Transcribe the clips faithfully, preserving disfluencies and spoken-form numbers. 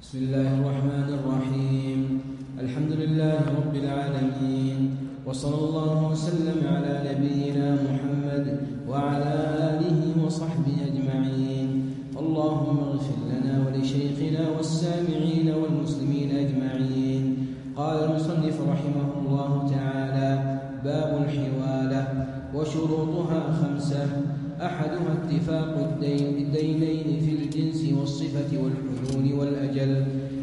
بسم الله الرحمن الرحيم. الحمد لله رب العالمين، وصلى الله وسلم على نبينا محمد وعلى آله وصحبه أجمعين. اللهم اغفر لنا ولشيخنا والسامعين والمسلمين أجمعين. قال المصنف رحمه الله تعالى: باب الحوالة. وشروطها خمسة: أحدها اتفاق الدينين في الجنس والصفة والحلول والأجل.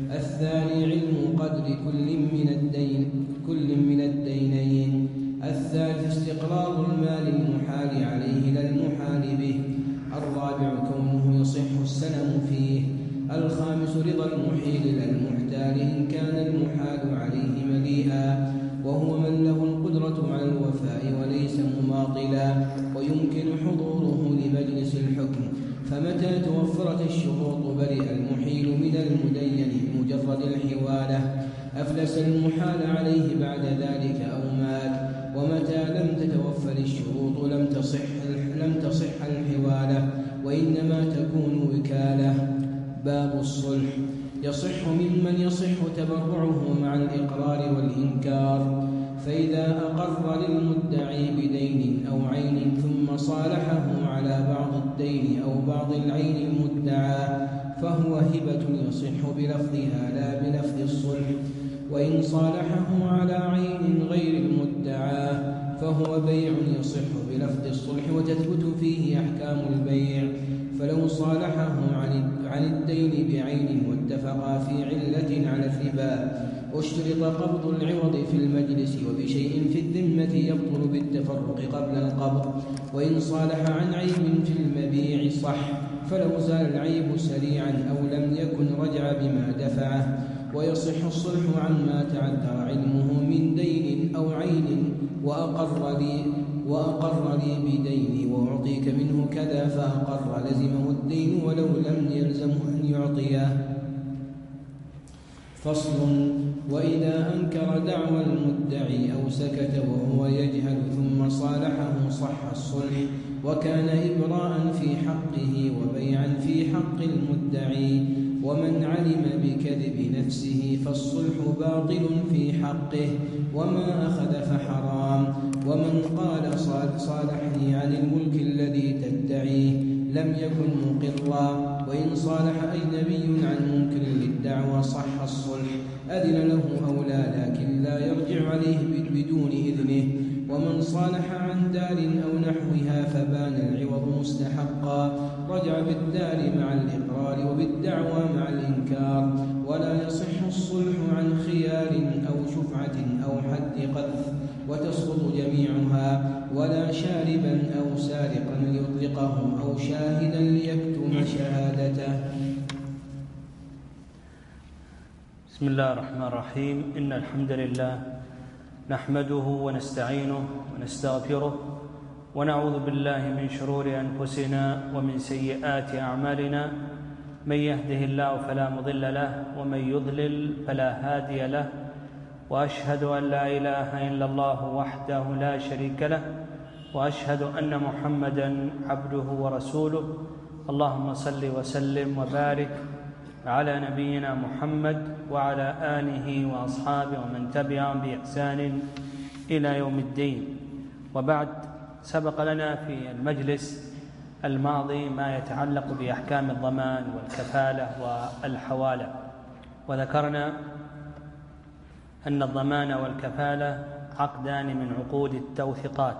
الثاني علم قدر كل من الدين كل من الدينين. الثالث استقرار المال المحال عليه لا المحال به. الرابع كونه يصح السلم فيه. الخامس رضا المحيل لا المحتال إن كان المحال عليه مليئا، وهو من له القدرة على الوفاء وليس مماطلا، ويمكن حضوره لمجلس الحكم. فمتى توفرت الشروط برئ المحيل من المدين بمجرد الحوالة، أفلس المحال عليه بعد ذلك أو مات. ومتى لم تتوفر الشروط لم تصح لم تصح الحوالة، وإنما تكون وكالة. باب الصلح. يصح ممن يصح تبرعه مع الإقرار والإنكار، فإذا أقر للمدعي بدين أو عين ثم صالحه على بعض الدين أو بعض العين المدعى فهو هبة يصح بلفظها لا بلفظ الصلح. وإن صالحه على عين غير المدعى فهو بيع يصح بلفظ الصلح وتثبت فيه أحكام البيع. فلو صالحه عن الدين بعين واتفقا في علة على الربا اشترط قبض العوض في المجلس وبشيء في الذمة يبطل بالتفرق قبل القبض. وإن صالح عن عيب في المبيع صح، فلو زال العيب سريعا أو لم يكن رجع بما دفعه. ويصح الصلح عما تعذر علمه من دين أو عين وأقر لي وأقر لي بديني وأعطيك منه كذا فأقر لزمه الدين ولو لم يلزمه أن يعطيه. فصل. وإذا أنكر دعوى المدعي أو سكت وهو يجهل ثم صالحه صح الصلح، وكان إبراء في حقه وبيعا في حق المدعي. ومن علم بكذب نفسه فالصلح باطل في حقه، وما أخذ فحرام. ومن قال صالحني عن الملك الذي تدعيه لم يكن مقرا. وإن صالح أجنبي عن منكر للدعوى صح الصلح، أذن له أو لا، لكن لا يرجع عليه بدون إذنه. ومن صالح عن دار أو نحوها فبان العوض مستحقا رجع بالدار مع الإقرار وبالدعوى مع الإنكار. ولا يصح الصلح عن خيار أو شفعة أو حد قذف وتسقط جميعها. ولا شاربا أو سارقا ليطلقه أو شاهدا ليكتم شهادته. بسم الله الرحمن الرحيم. إن الحمد لله نحمده ونستعينه ونستغفره ونعوذ بالله من شرور أنفسنا ومن سيئات أعمالنا. من يهده الله فلا مضل له ومن يضلل فلا هادي له. وأشهد أن لا إله إلا الله وحده لا شريك له، وأشهد أن محمدًا عبده ورسوله. اللهم صل وسلم وبارك على نبينا محمد وعلى آله وأصحابه ومن تبعهم بإحسان إلى يوم الدين. وبعد، سبق لنا في المجلس الماضي ما يتعلق بأحكام الضمان والكفالة والحوالة، وذكرنا أن الضمان والكفالة عقدان من عقود التوثيقات.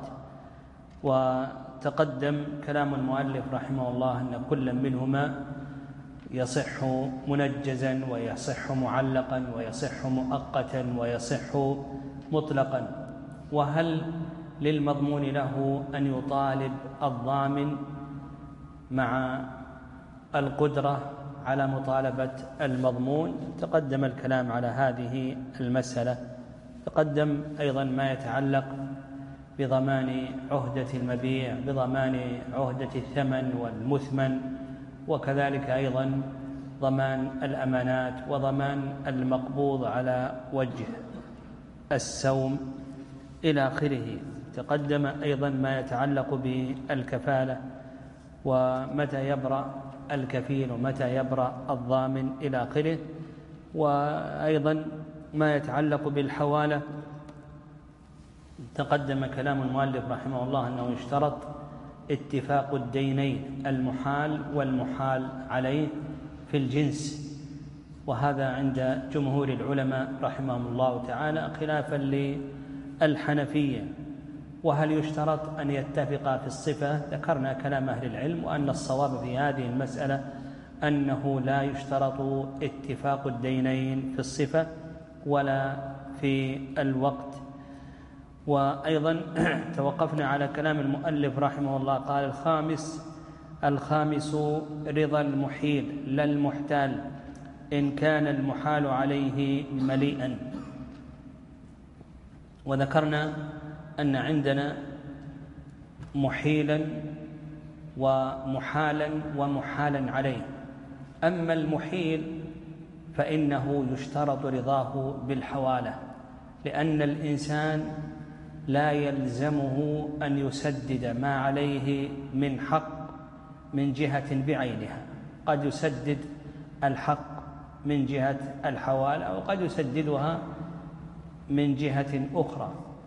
وتقدم كلام المؤلف رحمه الله أن كل منهما يصح منجزا ويصح معلقا ويصح مؤقتا ويصح مطلقا. وهل للمضمون له أن يطالب الضامن مع القدرة على مطالبة المضمون؟ تقدم الكلام على هذه المسألة. تقدم أيضا ما يتعلق بضمان عهدة المبيع، بضمان عهدة الثمن والمثمن، وكذلك أيضا ضمان الأمانات وضمان المقبوض على وجه السوم إلى آخره. تقدم أيضا ما يتعلق بالكفالة ومتى يبرأ الكفيل ومتى يبرأ الضامن إلى آخره. وأيضا ما يتعلق بالحوالة تقدم كلام المؤلف رحمه الله أنه يشترط اتفاق الدينين المحال والمحال عليه في الجنس، وهذا عند جمهور العلماء رحمهم الله تعالى خلافا للحنفية. وهل يشترط أن يتفقا في الصفة؟ ذكرنا كلام أهل العلم وأن الصواب في هذه المسألة أنه لا يشترط اتفاق الدينين في الصفة ولا في الوقت. وأيضا توقفنا على كلام المؤلف رحمه الله، قال الخامس الخامس رضا المحيل لا المحتال إن كان المحال عليه مليئا. وذكرنا أن عندنا محيلا ومحالا ومحالا عليه. أما المحيل فإنه يشترط رضاه بالحوالة، لأن الإنسان لا يلزمه أن يسدد ما عليه من حق من جهة بعينها، قد يسدد الحق من جهة الحوالة وقد يسددها من جهة أخرى.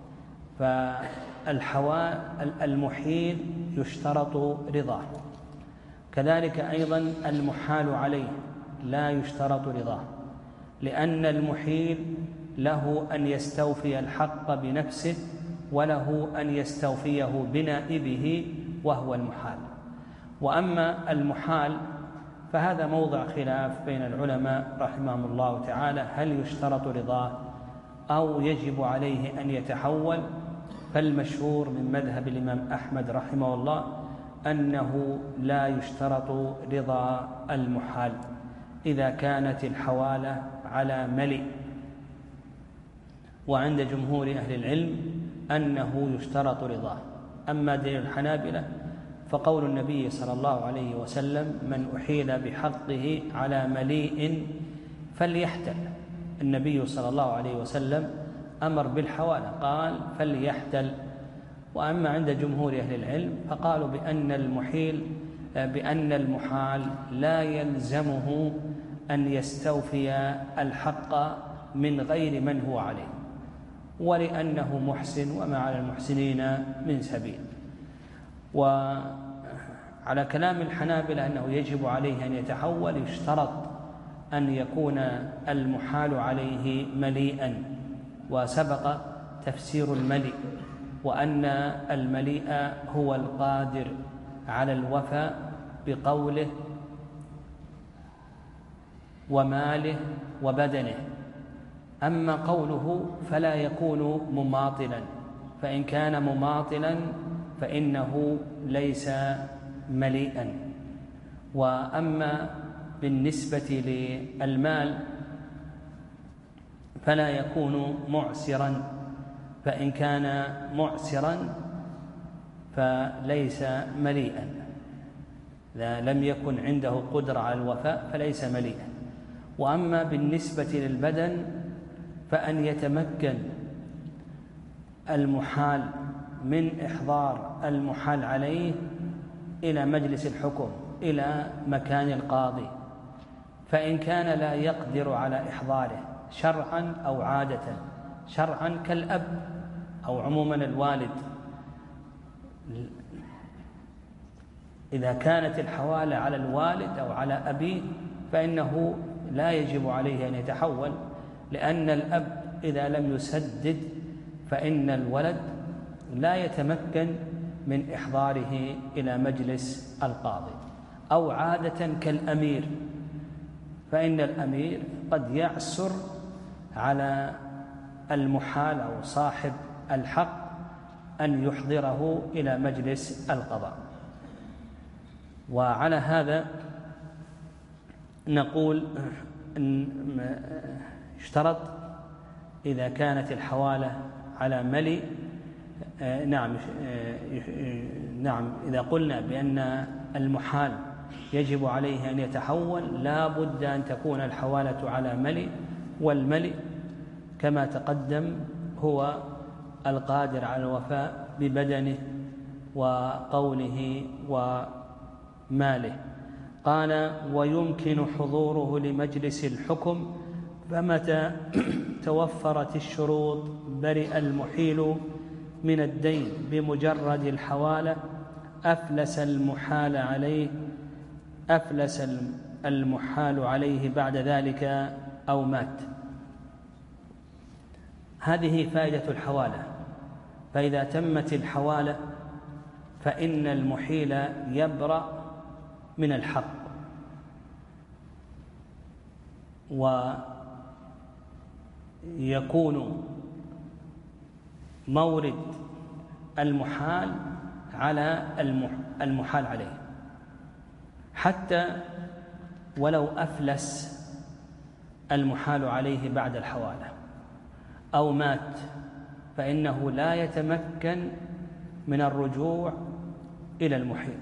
فالمحيل يشترط رضاه، كذلك أيضا المحال عليه لا يشترط رضاه، لأن المحيل له أن يستوفي الحق بنفسه وله أن يستوفيه بنائبه وهو المحال. وأما المحال فهذا موضع خلاف بين العلماء رحمهم الله تعالى، هل يشترط رضاه أو يجب عليه أن يتحول؟ فالمشهور من مذهب الإمام أحمد رحمه الله أنه لا يشترط رضا المحال إذا كانت الحوالة على ملئ. وعند جمهور أهل العلم أنه يشترط رضاه. أما دليل الحنابلة فقول النبي صلى الله عليه وسلم من أحيل بحقه على مليء فليحتل. النبي صلى الله عليه وسلم أمر بالحوالة، قال فليحتل. وأما عند جمهور أهل العلم فقالوا بأن المحيل بأن المحال لا يلزمه أن يستوفي الحق من غير من هو عليه، ولأنه محسن وما على المحسنين من سبيل. وعلى كلام الحنابلة أنه يجب عليه أن يتحول، يشترط أن يكون المحال عليه مليئا، وسبق تفسير المليء وأن المليء هو القادر على الوفاء بقوله وماله وبدنه. أما قوله فلا يكون مماطلا، فإن كان مماطلا فإنه ليس مليئا. وأما بالنسبة للمال فلا يكون معسرا، فإن كان معسرا فليس مليئا، إذا لم يكن عنده قدرة على الوفاء فليس مليئا. وأما بالنسبة للبدن فأن يتمكن المحال من إحضار المحال عليه إلى مجلس الحكم، إلى مكان القاضي، فإن كان لا يقدر على إحضاره شرعا أو عادة، شرعا كالأب أو عموما الوالد، إذا كانت الحوالة على الوالد أو على أبيه فإنه لا يجب عليه أن يتحول، لأن الأب إذا لم يسدد فإن الولد لا يتمكن من إحضاره إلى مجلس القاضي. أو عادة كالأمير، فإن الأمير قد يعسر على المحال أو صاحب الحق أن يحضره إلى مجلس القضاء. وعلى هذا نقول إن اشترط إذا كانت الحوالة على ملي، نعم نعم إذا قلنا بأن المحال يجب عليه أن يتحول لا بد أن تكون الحوالة على ملي، والملي كما تقدم هو القادر على الوفاء ببدنه وقوله وماله. قال ويمكن حضوره لمجلس الحكم فمتى توفرت الشروط برئ المحيل من الدين بمجرد الحوالة أفلس المحال عليه أفلس المحال عليه بعد ذلك أو مات. هذه فائدة الحوالة. فإذا تمت الحوالة فإن المحيل يبرأ من الحق، ويكون مورد المحال على المحال عليه، حتى ولو أفلس المحال عليه بعد الحوالة أو مات، فإنه لا يتمكن من الرجوع إلى المحيل.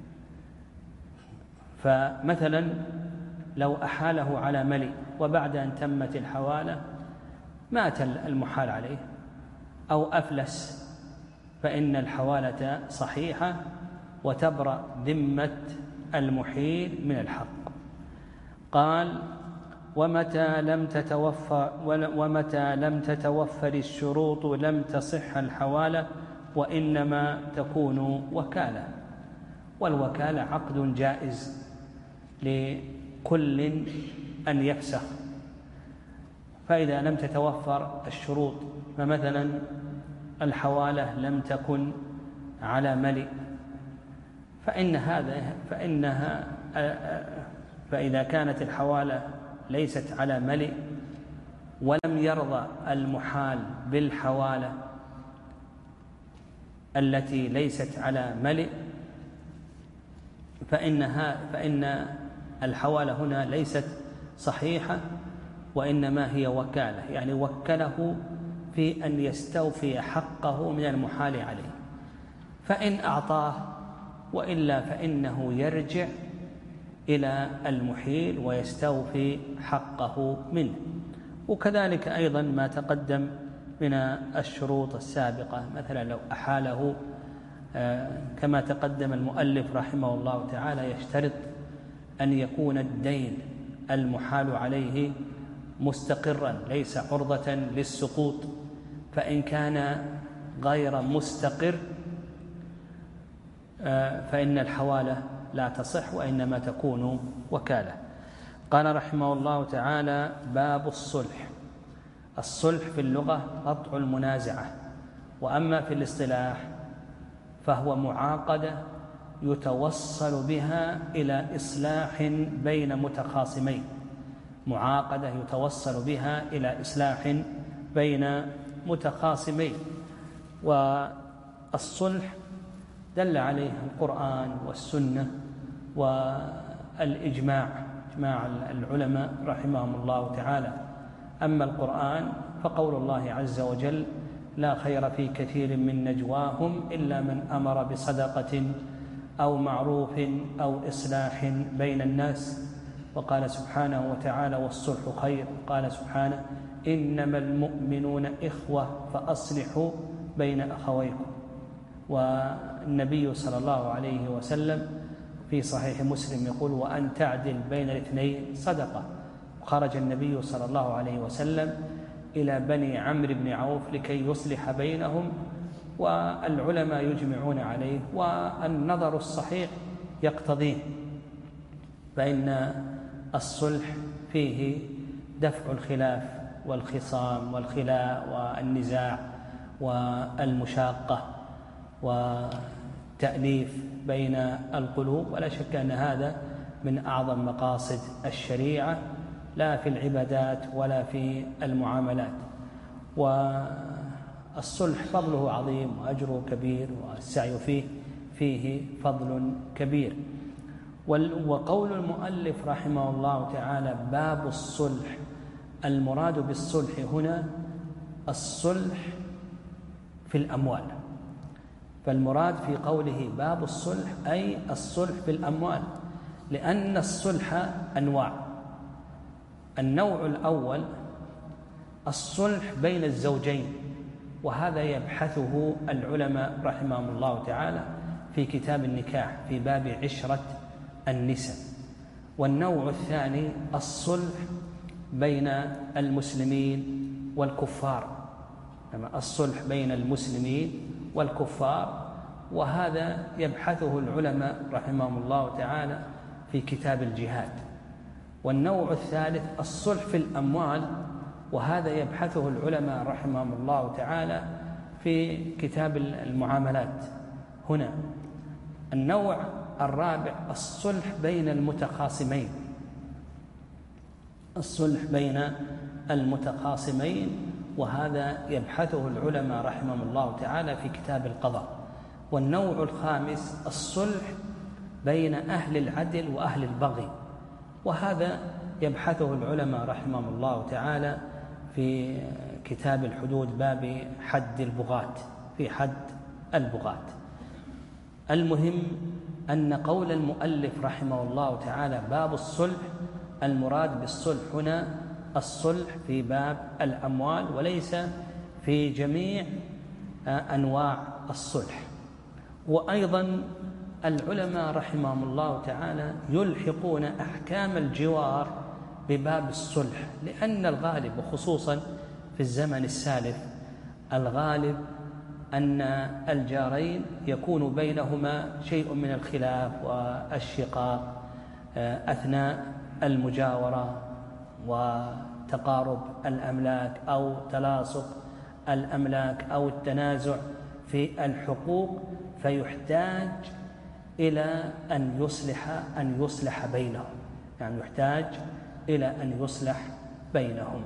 فمثلا لو أحاله على ملي وبعد أن تمت الحوالة مات المحال عليه أو أفلس، فإن الحوالة صحيحة وتبرأ ذمة المحيل من الحق. قال: ومتى لم تتوفر ومتى لم تتوفر الشروط لم تصح الحوالة، وإنما تكون وكالة. والوكالة عقد جائز لكل أن يفسخ. فإذا لم تتوفر الشروط، فمثلا الحوالة لم تكن على ملئ، فإن هذا فإنها فإذا كانت الحوالة ليست على ملئ ولم يرضى المحال بالحوالة التي ليست على ملئ، فإنها فإن الحوالة هنا ليست صحيحة، وإنما هي وكالة، يعني وكله في أن يستوفي حقه من المحال عليه، فإن أعطاه، وإلا فإنه يرجع إلى المحيل ويستوفي حقه منه. وكذلك أيضا ما تقدم من الشروط السابقة، مثلا لو أحاله كما تقدم المؤلف رحمه الله تعالى يشترط أن يكون الدين المحال عليه مستقرا ليس عرضة للسقوط، فإن كان غير مستقر فإن الحوالة لا تصح، وإنما تكون وكالة. قال رحمه الله تعالى: باب الصلح. الصلح في اللغة قطع المنازعة، وأما في الاصطلاح فهو معاقدة يتوصل بها إلى إصلاح بين متخاصمين، معاقدة يتوصل بها إلى إصلاح بين متخاصمين. والصلح دل عليه القرآن والسنة والإجماع، إجماع العلماء رحمهم الله تعالى. أما القرآن فقول الله عز وجل: لا خير في كثير من نجواهم إلا من أمر بصدقة أو معروف أو إصلاح بين الناس. وقال سبحانه وتعالى: والصلح خير. قال سبحانه: إنما المؤمنون إخوة فأصلحوا بين أخويكم. والنبي صلى الله عليه وسلم في صحيح مسلم يقول: وأن تعدل بين الاثنين صدقة. خرج النبي صلى الله عليه وسلم إلى بني عمرو بن عوف لكي يصلح بينهم، والعلماء يجمعون عليه والنظر الصحيح يقتضيه، فإن الصلح فيه دفع الخلاف والخصام والخلاء والنزاع والمشاقة وتأليف بين القلوب. ولا شك أن هذا من أعظم مقاصد الشريعة، لا في العبادات ولا في المعاملات. والصلح فضله عظيم وأجره كبير، والسعي فيه فيه فضل كبير. وقول المؤلف رحمه الله تعالى: باب الصلح، المراد بالصلح هنا الصلح في الأموال. فالمراد في قوله باب الصلح أي الصلح في الأموال، لأن الصلح أنواع. النوع الأول الصلح بين الزوجين، وهذا يبحثه العلماء رحمهم الله تعالى في كتاب النكاح في باب عشرة النساء. والنوع الثاني الصلح بين المسلمين والكفار، الصلح بين المسلمين والكفار، وهذا يبحثه العلماء رحمهم الله تعالى في كتاب الجهاد. والنوع الثالث الصلح في الأموال، وهذا يبحثه العلماء رحمهم الله تعالى في كتاب المعاملات. هنا النوع الرابع الصلح بين المتخاصمين، الصلح بين المتخاصمين، وهذا يبحثه العلماء رحمهم الله تعالى في كتاب القضاء. والنوع الخامس الصلح بين أهل العدل وأهل البغي، وهذا يبحثه العلماء رحمهم الله تعالى في كتاب الحدود باب حد البغاة، في حد البغاة. المهم أن قول المؤلف رحمه الله تعالى باب الصلح، المراد بالصلح هنا الصلح في باب الأموال وليس في جميع أنواع الصلح. وأيضا العلماء رحمهم الله تعالى يلحقون أحكام الجوار بباب الصلح، لأن الغالب وخصوصا في الزمن السالف الغالب أن الجارين يكون بينهما شيء من الخلاف والشقاق أثناء المجاورة وتقارب الأملاك أو تلاصق الأملاك أو التنازع في الحقوق، فيحتاج إلى أن يصلح أن يصلح بينهم، يعني يحتاج إلى أن يصلح بينهم.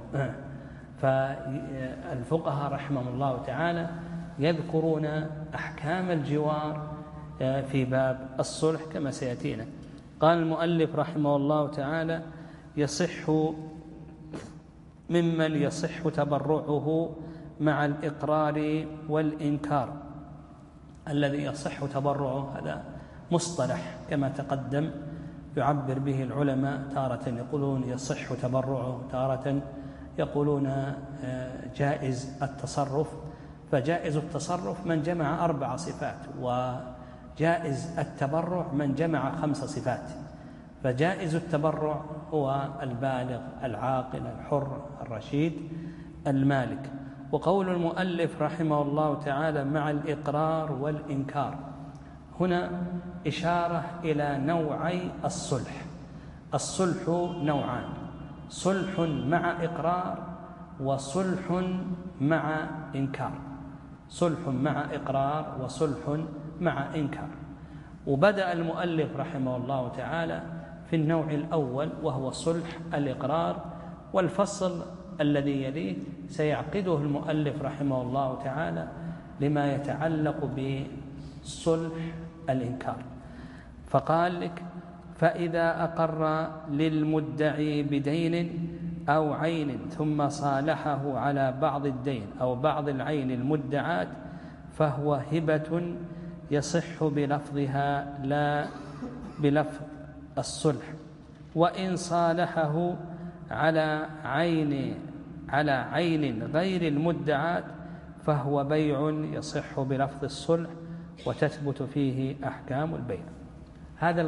فالفقهاء رحمهم الله تعالى يذكرون أحكام الجوار في باب الصلح كما سيأتينا. قال المؤلف رحمه الله تعالى يصح ممن يصح تبرعه مع الإقرار والإنكار. الذي يصح تبرعه هذا مصطلح كما تقدم يعبر به العلماء، تارة يقولون يصح تبرعه، تارة يقولون جائز التصرف. فجائز التصرف من جمع أربع صفات، وجائز التبرع من جمع خمس صفات. فجائز التبرع هو البالغ العاقل الحر الرشيد المالك. وقول المؤلف رحمه الله تعالى مع الإقرار والإنكار، هنا إشارة إلى نوعي الصلح. الصلح نوعان: صلح مع إقرار وصلح مع إنكار. صلح مع إقرار وصلح مع إنكار. وبدأ المؤلف رحمه الله تعالى في النوع الأول وهو صلح الإقرار، والفصل الذي يليه سيعقده المؤلف رحمه الله تعالى لما يتعلق بصلح الإنكار. فقال لك: فإذا أقر للمدعي بدين أو عين ثم صالحه على بعض الدين أو بعض العين المدعاة فهو هبة يصح بلفظها لا بلفظ الصلح. وإن صالحه على عين على عين غير المدعاة فهو بيع يصح بلفظ الصلح وتثبت فيه أحكام البيع. هذا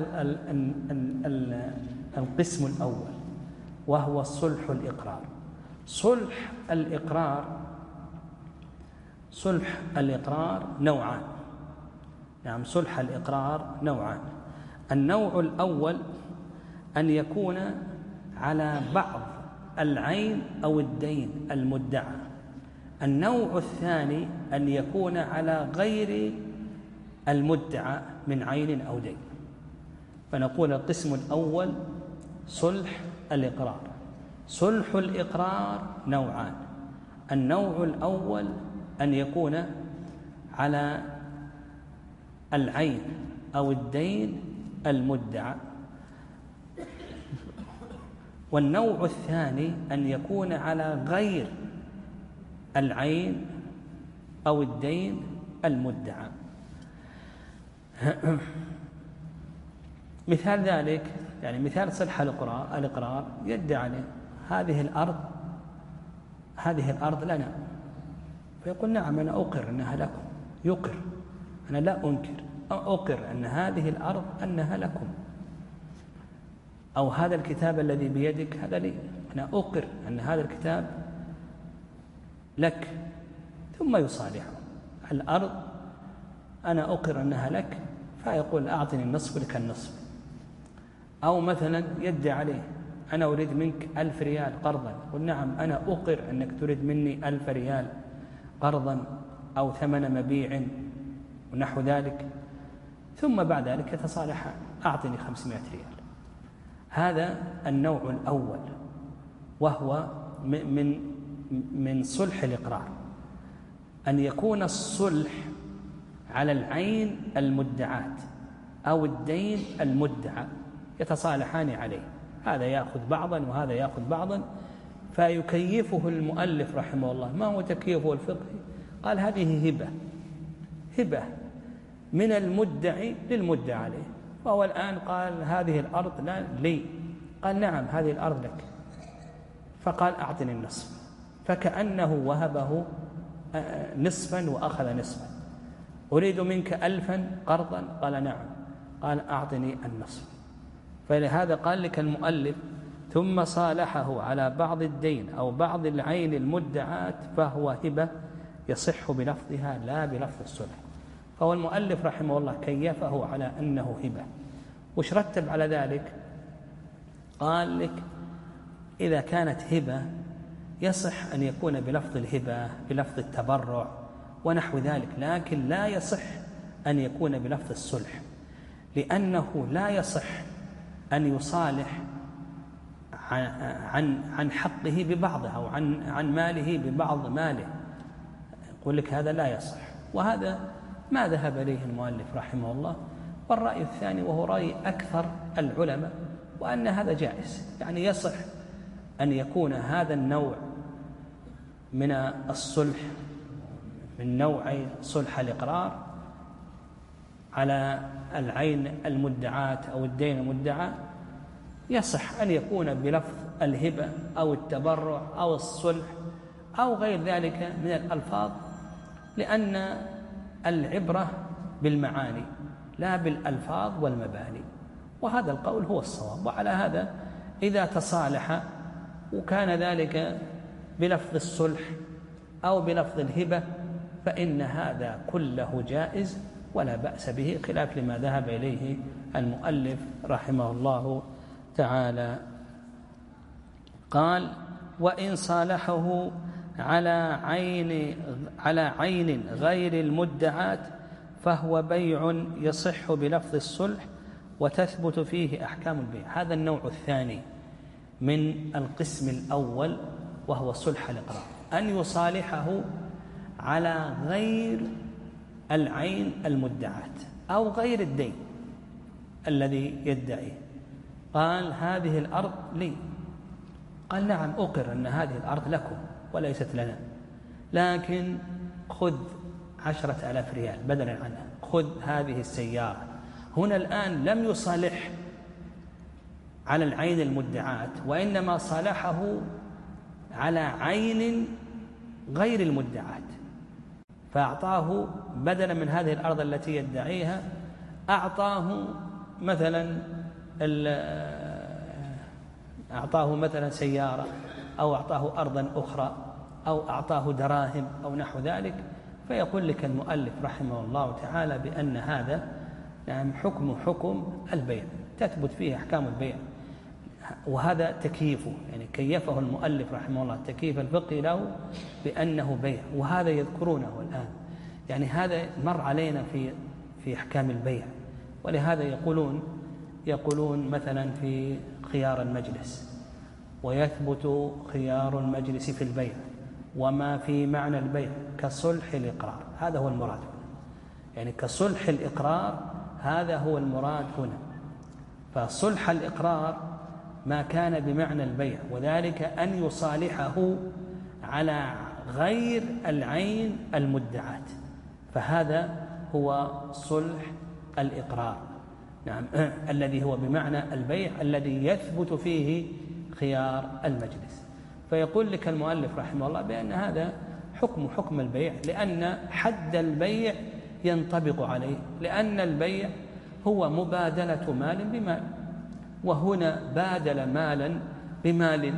القسم الأول وهو صلح الإقرار. صلح الإقرار صلح الإقرار نوعان، نعم صلح الإقرار نوعان. النوع الأول أن يكون على بعض العين أو الدين المدعى. النوع الثاني أن يكون على غير المدعى من عين أو دين. فنقول القسم الأول صلح الإقرار. صلح الإقرار نوعان: النوع الأول أن يكون على العين أو الدين المدعى، والنوع الثاني أن يكون على غير العين أو الدين المدعى. مثال ذلك، يعني مثال صلح الإقرار يدعي هذه الأرض هذه الأرض لنا، فيقول: نعم أنا أقر أنها لكم. يقر، أنا لا أنكر، أقر أن هذه الأرض أنها لكم، أو هذا الكتاب الذي بيدك هذا لي، أنا أقر أن هذا الكتاب لك، ثم يصالحه. الأرض أنا أقر أنها لك، فيقول أعطني النصف ولك النصف. أو مثلا يدعي عليه أنا أريد منك ألف ريال قرضا، قل نعم أنا أقر أنك تريد مني ألف ريال قرضا أو ثمن مبيع ونحو ذلك، ثم بعد ذلك يتصالحان، أعطني خمسمائة ريال. هذا النوع الأول، وهو من من صلح الإقرار، أن يكون الصلح على العين المدعاة أو الدين المدعى، يتصالحان عليه، هذا يأخذ بعضا وهذا يأخذ بعضا. فيكيفه المؤلف رحمه الله. ما هو تكييفه الفقهي؟ قال هذه هبة هبة من المدعي للمدعى عليه. وهو الآن قال هذه الأرض لا لي، قال نعم هذه الأرض لك، فقال أعطني النصف، فكأنه وهبه نصفا وأخذ نصفا. أريد منك ألفا قرضا، قال نعم، قال أعطني النصف. فلهذا قال لك المؤلف ثم صالحه على بعض الدين أو بعض العين المدعاة فهو هبة يصح بلفظها لا بلفظ الصلح. فهو المؤلف رحمه الله كيفه على أنه هبة. وش رتب على ذلك؟ قال لك إذا كانت هبة يصح أن يكون بلفظ الهبة بلفظ التبرع ونحو ذلك، لكن لا يصح أن يكون بلفظ الصلح، لأنه لا يصح أن يصالح عن عن حقه ببعضه أو عن عن ماله ببعض ماله. يقول لك هذا لا يصح، وهذا ما ذهب إليه المؤلف رحمه الله. والرأي الثاني وهو رأي أكثر العلماء، وأن هذا جائز، يعني يصح أن يكون هذا النوع من الصلح من نوع صلح الإقرار على العين المدعاة أو الدين المدعى، يصح أن يكون بلفظ الهبة أو التبرع أو الصلح أو غير ذلك من الألفاظ، لأن العبرة بالمعاني لا بالألفاظ والمباني. وهذا القول هو الصواب. وعلى هذا إذا تصالح وكان ذلك بلفظ الصلح أو بلفظ الهبة فإن هذا كله جائز ولا بأس به، خلاف لما ذهب إليه المؤلف رحمه الله تعالى. قال وإن صالحه على عين على عين غير المدعاة فهو بيع يصح بلفظ الصلح وتثبت فيه أحكام البيع. هذا النوع الثاني من القسم الأول، وهو صلح الإقرار، أن يصالحه على غير العين المدعاة أو غير الدين الذي يدعيه. قال هذه الأرض لي، قال نعم أقر أن هذه الأرض لكم وليست لنا، لكن خذ عشرة آلاف ريال بدلا عنها، خذ هذه السيارة. هنا الآن لم يصالح على العين المدعاة، وإنما صالحه على عين غير المدعاة، فأعطاه بدلا من هذه الأرض التي يدعيها أعطاه مثلا أعطاه مثلا سيارة أو أعطاه أرضا أخرى أو أعطاه دراهم أو نحو ذلك. فيقول لك المؤلف رحمه الله تعالى بأن هذا نعم حكم حكم البيع، تثبت فيه أحكام البيع. وهذا تكييفه، يعني كيفه المؤلف رحمه الله التكييف الفقهي له بأنه بيع، وهذا يذكرونه الآن. يعني هذا مر علينا في في أحكام البيع. ولهذا يقولون يقولون مثلا في خيار المجلس، ويثبت خيار المجلس في البيع وما في معنى البيع كصلح الإقرار. هذا هو المراد هنا، يعني كصلح الإقرار هذا هو المراد هنا. فصلح الإقرار ما كان بمعنى البيع، وذلك أن يصالحه على غير العين المدعاة، فهذا هو صلح الإقرار نعم الذي هو بمعنى البيع الذي يثبت فيه خيار المجلس. فيقول لك المؤلف رحمه الله بأن هذا حكم حكم البيع، لأن حد البيع ينطبق عليه، لأن البيع هو مبادلة مال بمال، وهنا بادل مالا بمال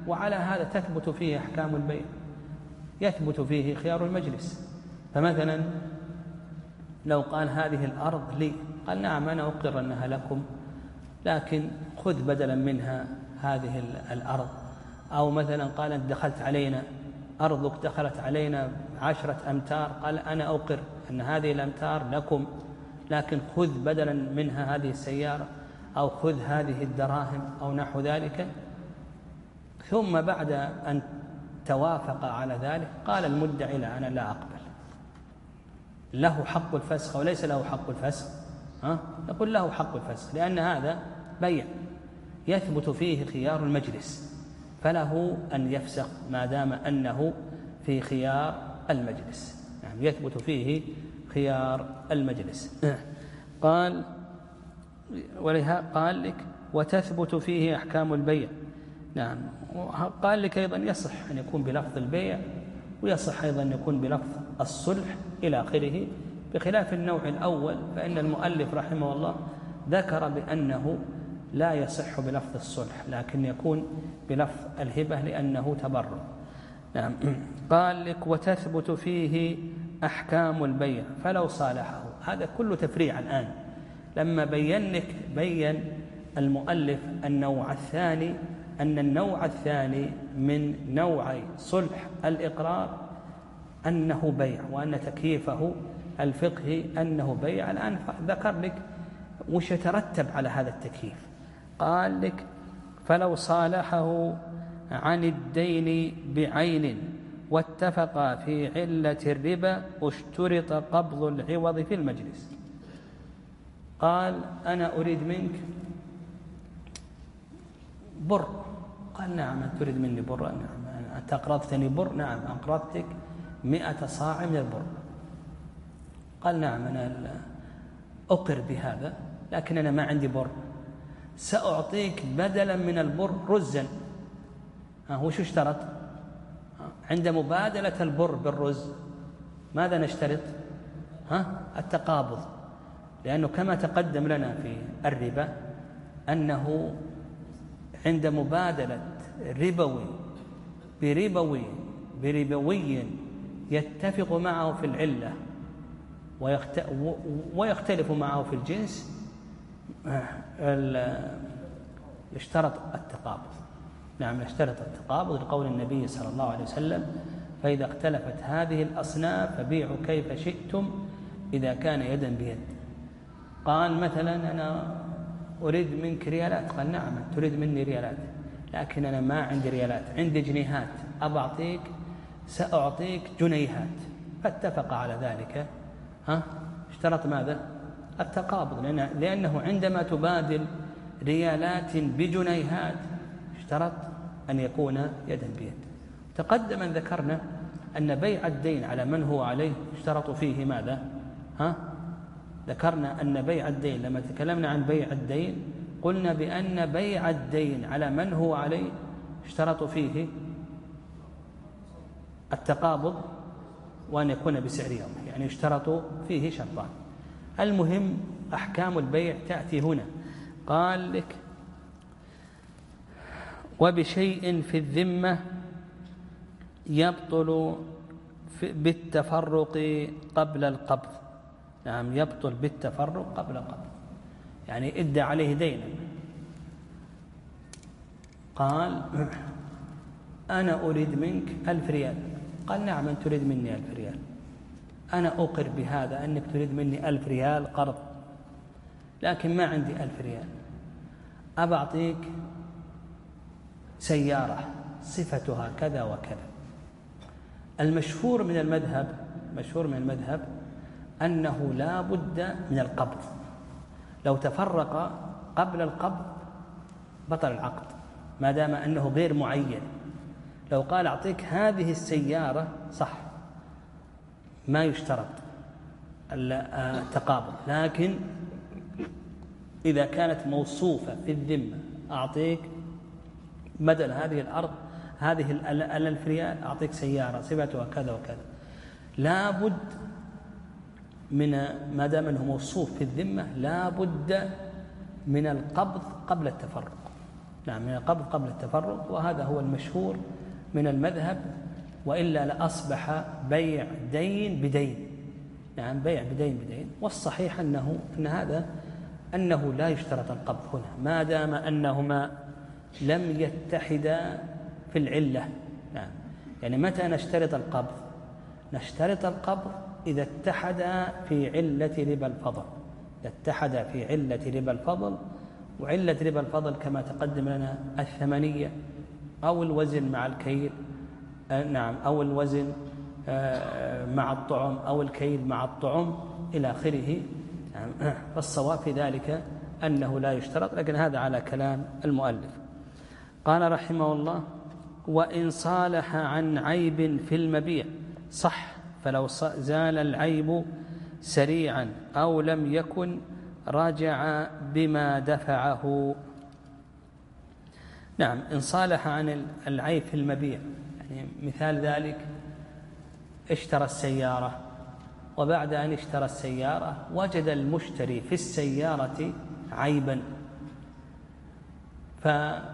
وعلى هذا تثبت فيه أحكام البيع، يثبت فيه خيار المجلس. فمثلا لو قال هذه الأرض لي، قال نعم أنا أقر أنها لكم، لكن خذ بدلا منها هذه الأرض. أو مثلا قال أنت دخلت علينا، أرضك دخلت علينا عشرة أمتار، قال أنا أقر أن هذه الأمتار لكم، لكن خذ بدلا منها هذه السيارة، أو خذ هذه الدراهم أو نحو ذلك. ثم بعد أن توافق على ذلك قال المدعي لا أنا لا أقبل، له حق الفسخ وليس له حق الفسخ؟ ها؟ نقول له حق الفسخ، لأن هذا بيع يثبت فيه خيار المجلس، فله أن يفسخ ما دام أنه في خيار المجلس. يعني يثبت فيه خيار المجلس. قال ولها قال لك وتثبت فيه أحكام البيع. نعم. قال لك أيضا يصح أن يكون بلفظ البيع، ويصح أيضا أن يكون بلفظ الصلح إلى آخره، بخلاف النوع الأول فإن المؤلف رحمه الله ذكر بأنه لا يصح بلفظ الصلح، لكن يكون بلفظ الهبة لأنه تبرع. نعم. قال لك وتثبت فيه أحكام البيع فلو صالحه. هذا كله تفريع الآن، لما بين لك بين المؤلف النوع الثاني، أن النوع الثاني من نوع صلح الإقرار أنه بيع، وأن تكييفه الفقهي أنه بيع. الآن ذكر لك وش يترتب على هذا التكييف. قال لك فلو صالحه عن الدين بعين واتفقا في علة الربا اشترط قبض العوض في المجلس. قال أنا أريد منك بر، قال نعم تريد مني بر، نعم أنت أقرضتني بر، نعم أقرضتك مئة صاع من البر. قال نعم أنا أقر بهذا، لكن أنا ما عندي بر، سأعطيك بدلا من البر رزا. هو شو اشترط؟ عند مبادلة البر بالرز ماذا نشترط؟ ها؟ التقابض، لأنه كما تقدم لنا في الربا أنه عند مبادلة ربوي بربوي بربوي يتفق معه في العلة ويختلف معه في الجنس يشترط التقابض. نعم يشترط التقابض لقول النبي صلى الله عليه وسلم فإذا اختلفت هذه الأصناف فبيعوا كيف شئتم إذا كان يدا بيد. قال مثلا أنا أريد منك ريالات، قال نعم تريد مني ريالات، لكن أنا ما عندي ريالات، عندي جنيهات، أبعطيك سأعطيك جنيهات. فاتفق على ذلك. ها؟ اشترط ماذا؟ التقابض، لأنه عندما تبادل ريالات بجنيهات اشترط أن يكون يدا بيد. تقدم أن ذكرنا أن بيع الدين على من هو عليه اشترط فيه ماذا؟ ها؟ ذكرنا أن بيع الدين لما تكلمنا عن بيع الدين قلنا بأن بيع الدين على من هو عليه اشترط فيه التقابض وأن يكون بسعر يومه، يعني اشترط فيه شرطان. المهم أحكام البيع تأتي هنا. قال لك وبشيء في الذمة يبطل بالتفرق قبل القبض. نعم يبطل بالتفرق قبل القبض، يعني ادى عليه دينا، قال أنا أريد منك ألف ريال، قال نعم أن تريد مني ألف ريال، أنا أقر بهذا أنك تريد مني ألف ريال قرض، لكن ما عندي ألف ريال، أبعطيك سيارة صفتها كذا وكذا. المشهور من المذهب مشهور من المذهب أنه لا بد من القبض، لو تفرق قبل القبض بطل العقد ما دام أنه غير معين. لو قال أعطيك هذه السيارة صح ما يشترط التقابض، لكن إذا كانت موصوفة في الذمة أعطيك بدل هذه الأرض هذه الألف ريال أعطيك سيارة صفتها كذا وكذا، لا بد من ما دام أنه موصوف في الذمة لا بد من القبض قبل التفرق. نعم من القبض قبل التفرق، وهذا هو المشهور من المذهب، وإلا لأصبح بيع دين بدين. نعم بيع بدين بدين. والصحيح أنه أن هذا أنه لا يشترط القبض هنا ما دام أنهما لم يتحدا في العلة. نعم يعني متى نشترط القبض؟ نشترط القبض إذا اتحدا في علة ربا الفضل، إذا اتحدا في علة ربا الفضل. وعلة ربا الفضل كما تقدم لنا الثمنية أو الوزن مع الكيل، نعم أو الوزن مع الطعم أو الكيل مع الطعم إلى آخره. فالصواب في ذلك أنه لا يشترط، لكن هذا على كلام المؤلف. قال رحمه الله: وإن صالح عن عيب في المبيع صح، فلو زال العيب سريعا أو لم يكن رجع بما دفعه. نعم إن صالح عن العيب في المبيع، يعني مثال ذلك اشترى السيارة، وبعد أن اشترى السيارة وجد المشتري في السيارة عيبا، فرجع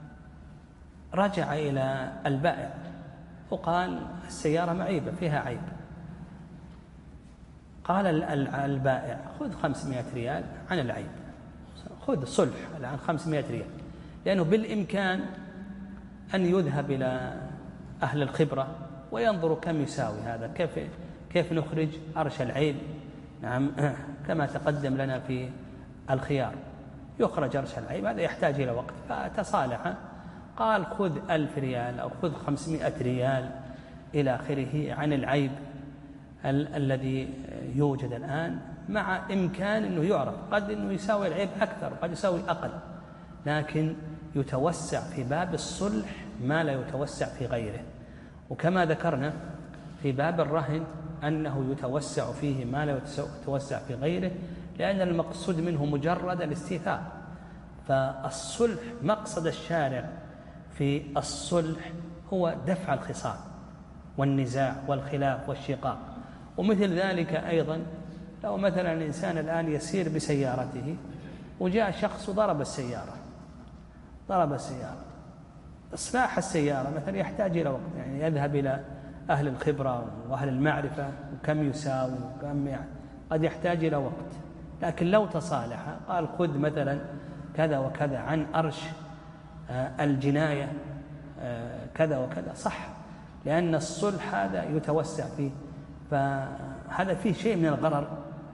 إلى البائع وقال السيارة معيبة فيها عيب. قال البائع خذ خمسمائة ريال عن العيب، خذ صلح عن خمسمائة ريال، لأنه بالإمكان أن يذهب إلى أهل الخبرة وينظر كم يساوي هذا، كيف كيف نخرج أرش العيب. نعم كما تقدم لنا في الخيار يخرج أرش العيب، هذا يحتاج إلى وقت. فتصالح قال خذ ألف ريال أو خذ خمسمائة ريال إلى آخره عن العيب ال- الذي يوجد الآن، مع إمكان أنه يعرف قد أنه يساوي العيب أكثر قد يساوي أقل، لكن يتوسع في باب الصلح ما لا يتوسع في غيره. وكما ذكرنا في باب الرهن أنه يتوسع فيه ما لا يتوسع في غيره، لأن المقصود منه مجرد الاستيثار. فالصلح مقصد الشارع في الصلح هو دفع الخصام والنزاع والخلاف والشقاق. ومثل ذلك أيضا لو مثلا الإنسان الآن يسير بسيارته وجاء شخص ضرب السيارة ضرب السيارة إصلاح السيارة مثلا يحتاج إلى وقت، يعني يذهب إلى أهل الخبرة وأهل المعرفة وكم يساوي وكم يعني قد يحتاج إلى وقت. لكن لو تصالح قال خذ مثلا كذا وكذا عن أرش الجناية كذا وكذا صح، لأن الصلح هذا يتوسع فيه، فهذا فيه شيء من الغرر،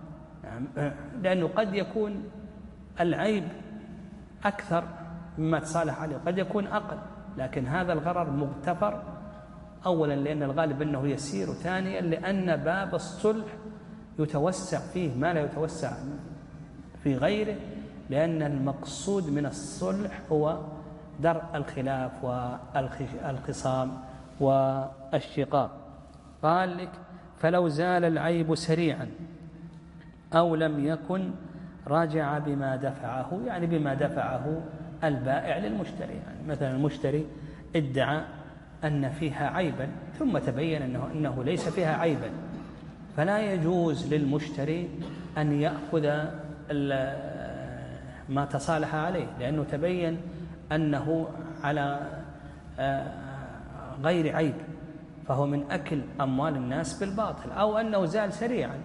لأنه قد يكون العيب أكثر مما تصالح عليه، قد يكون أقل، لكن هذا الغرر مغتفر أولا لأن الغالب أنه يسير، وثانيا لأن باب الصلح يتوسع فيه ما لا يتوسع في غيره، لأن المقصود من الصلح هو درء الخلاف والخصام والشقاق. قال لك فلو زال العيب سريعا أو لم يكن راجع بما دفعه، يعني بما دفعه البائع للمشتري. يعني مثلا المشتري ادعى أن فيها عيبا ثم تبين أنه, أنه ليس فيها عيبا، فلا يجوز للمشتري أن يأخذ ما تصالح عليه، لأنه تبين أنه على غير عيب، فهو من أكل أموال الناس بالباطل، أو أنه زال سريعا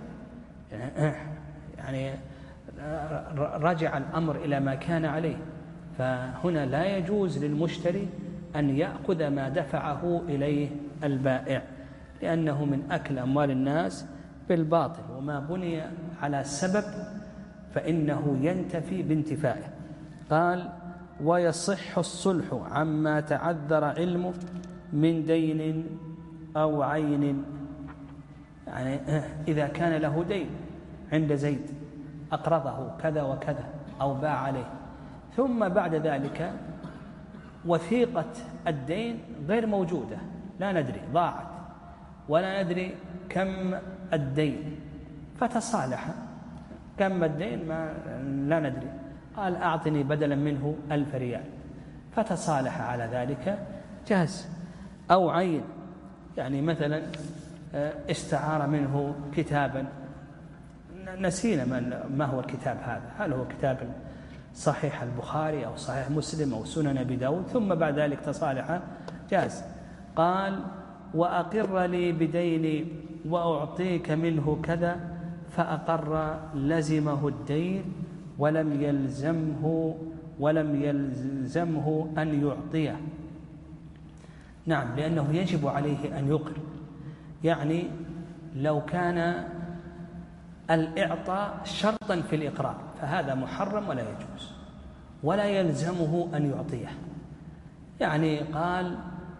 يعني رجع الأمر إلى ما كان عليه. فهنا لا يجوز للمشتري أن يأخذ ما دفعه إليه البائع، لأنه من أكل أموال الناس بالباطل، وما بني على سبب فإنه ينتفي بانتفائه. قال ويصح الصلح عما تعذر علمه من دين أو عين، يعني إذا كان له دين عند زيد أقرضه كذا وكذا أو باع عليه، ثم بعد ذلك وثيقة الدين غير موجودة، لا ندري ضاعت ولا ندري كم الدين، فتصالح كم الدين ما لا ندري، قال أعطني بدلا منه ألف ريال، فتصالح على ذلك جاز. أو عين، يعني مثلا استعار منه كتابا، نسينا ما هو الكتاب هذا، هل هو كتاب صحيح البخاري أو صحيح مسلم أو سنن أبي داود ثم بعد ذلك تصالح جاز. قال وأقر لي بديني وأعطيك منه كذا، فأقر لزمه الدين ولم يلزمه ولم يلزمه أن يعطيه. نعم، لأنه يجب عليه أن يقر، يعني لو كان الإعطاء شرطا في الإقرار فهذا محرم ولا يجوز، ولا يلزمه أن يعطيه. يعني قال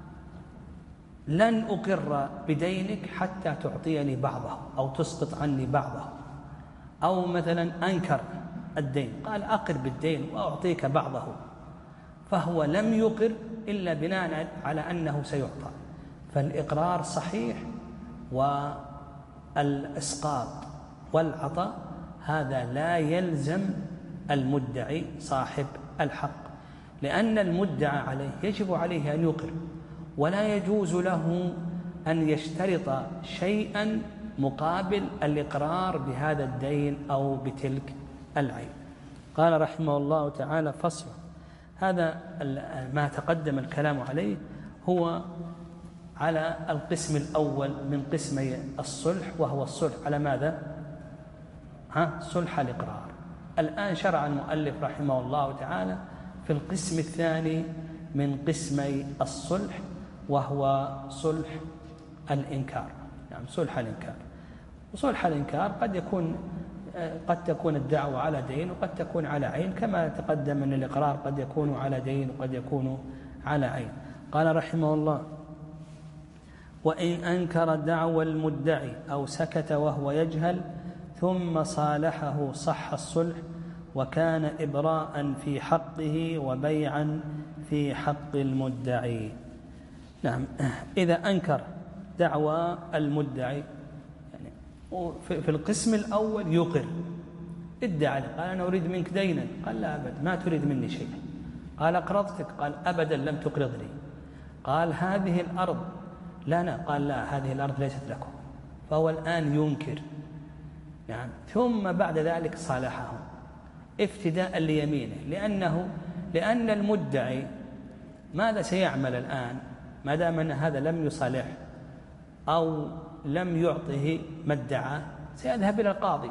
لن أقر بدينك حتى تعطيني بعضه أو تسقط عني بعضه، أو مثلا أنكر الدين قال أقر بالدين وأعطيك بعضه، فهو لم يقر إلا بناء على أنه سيعطى. فالإقرار صحيح، والإسقاط والعطاء هذا لا يلزم المدعي صاحب الحق، لأن المدعى عليه يجب عليه أن يقر، ولا يجوز له أن يشترط شيئا مقابل الإقرار بهذا الدين أو بتلك العين. قال رحمه الله تعالى فصل. هذا ما تقدم الكلام عليه هو على القسم الأول من قسمي الصلح، وهو الصلح على ماذا؟ ها صلح الإقرار. الآن شرع المؤلف رحمه الله تعالى في القسم الثاني من قسمي الصلح، وهو صلح الإنكار. يعني صلح الإنكار، وصلح الإنكار قد يكون قد تكون الدعوة على دين وقد تكون على عين، كما تقدم أن الإقرار قد يكون على دين وقد يكون على عين. قال رحمه الله وإن أنكر دعوى المدعي أو سكت وهو يجهل ثم صالحه صح الصلح، وكان إبراء في حقه وبيعا في حق المدعي. نعم، إذا أنكر دعوى المدعي يعني في القسم الأول يقر، ادعى قال أنا أريد منك دينا، قال لا أبدا ما تريد مني شيء. قال أقرضتك، قال أبدا لم تقرضني. قال هذه الأرض لنا، قال لا هذه الأرض ليست لكم. فهو الآن ينكر يعني. ثم بعد ذلك صالحه افتداء ليمينه، لأنه لأن المدعي ماذا سيعمل الآن ما دام أن هذا لم يصالح أو لم يعطه ما ادعى؟ سيذهب إلى القاضي،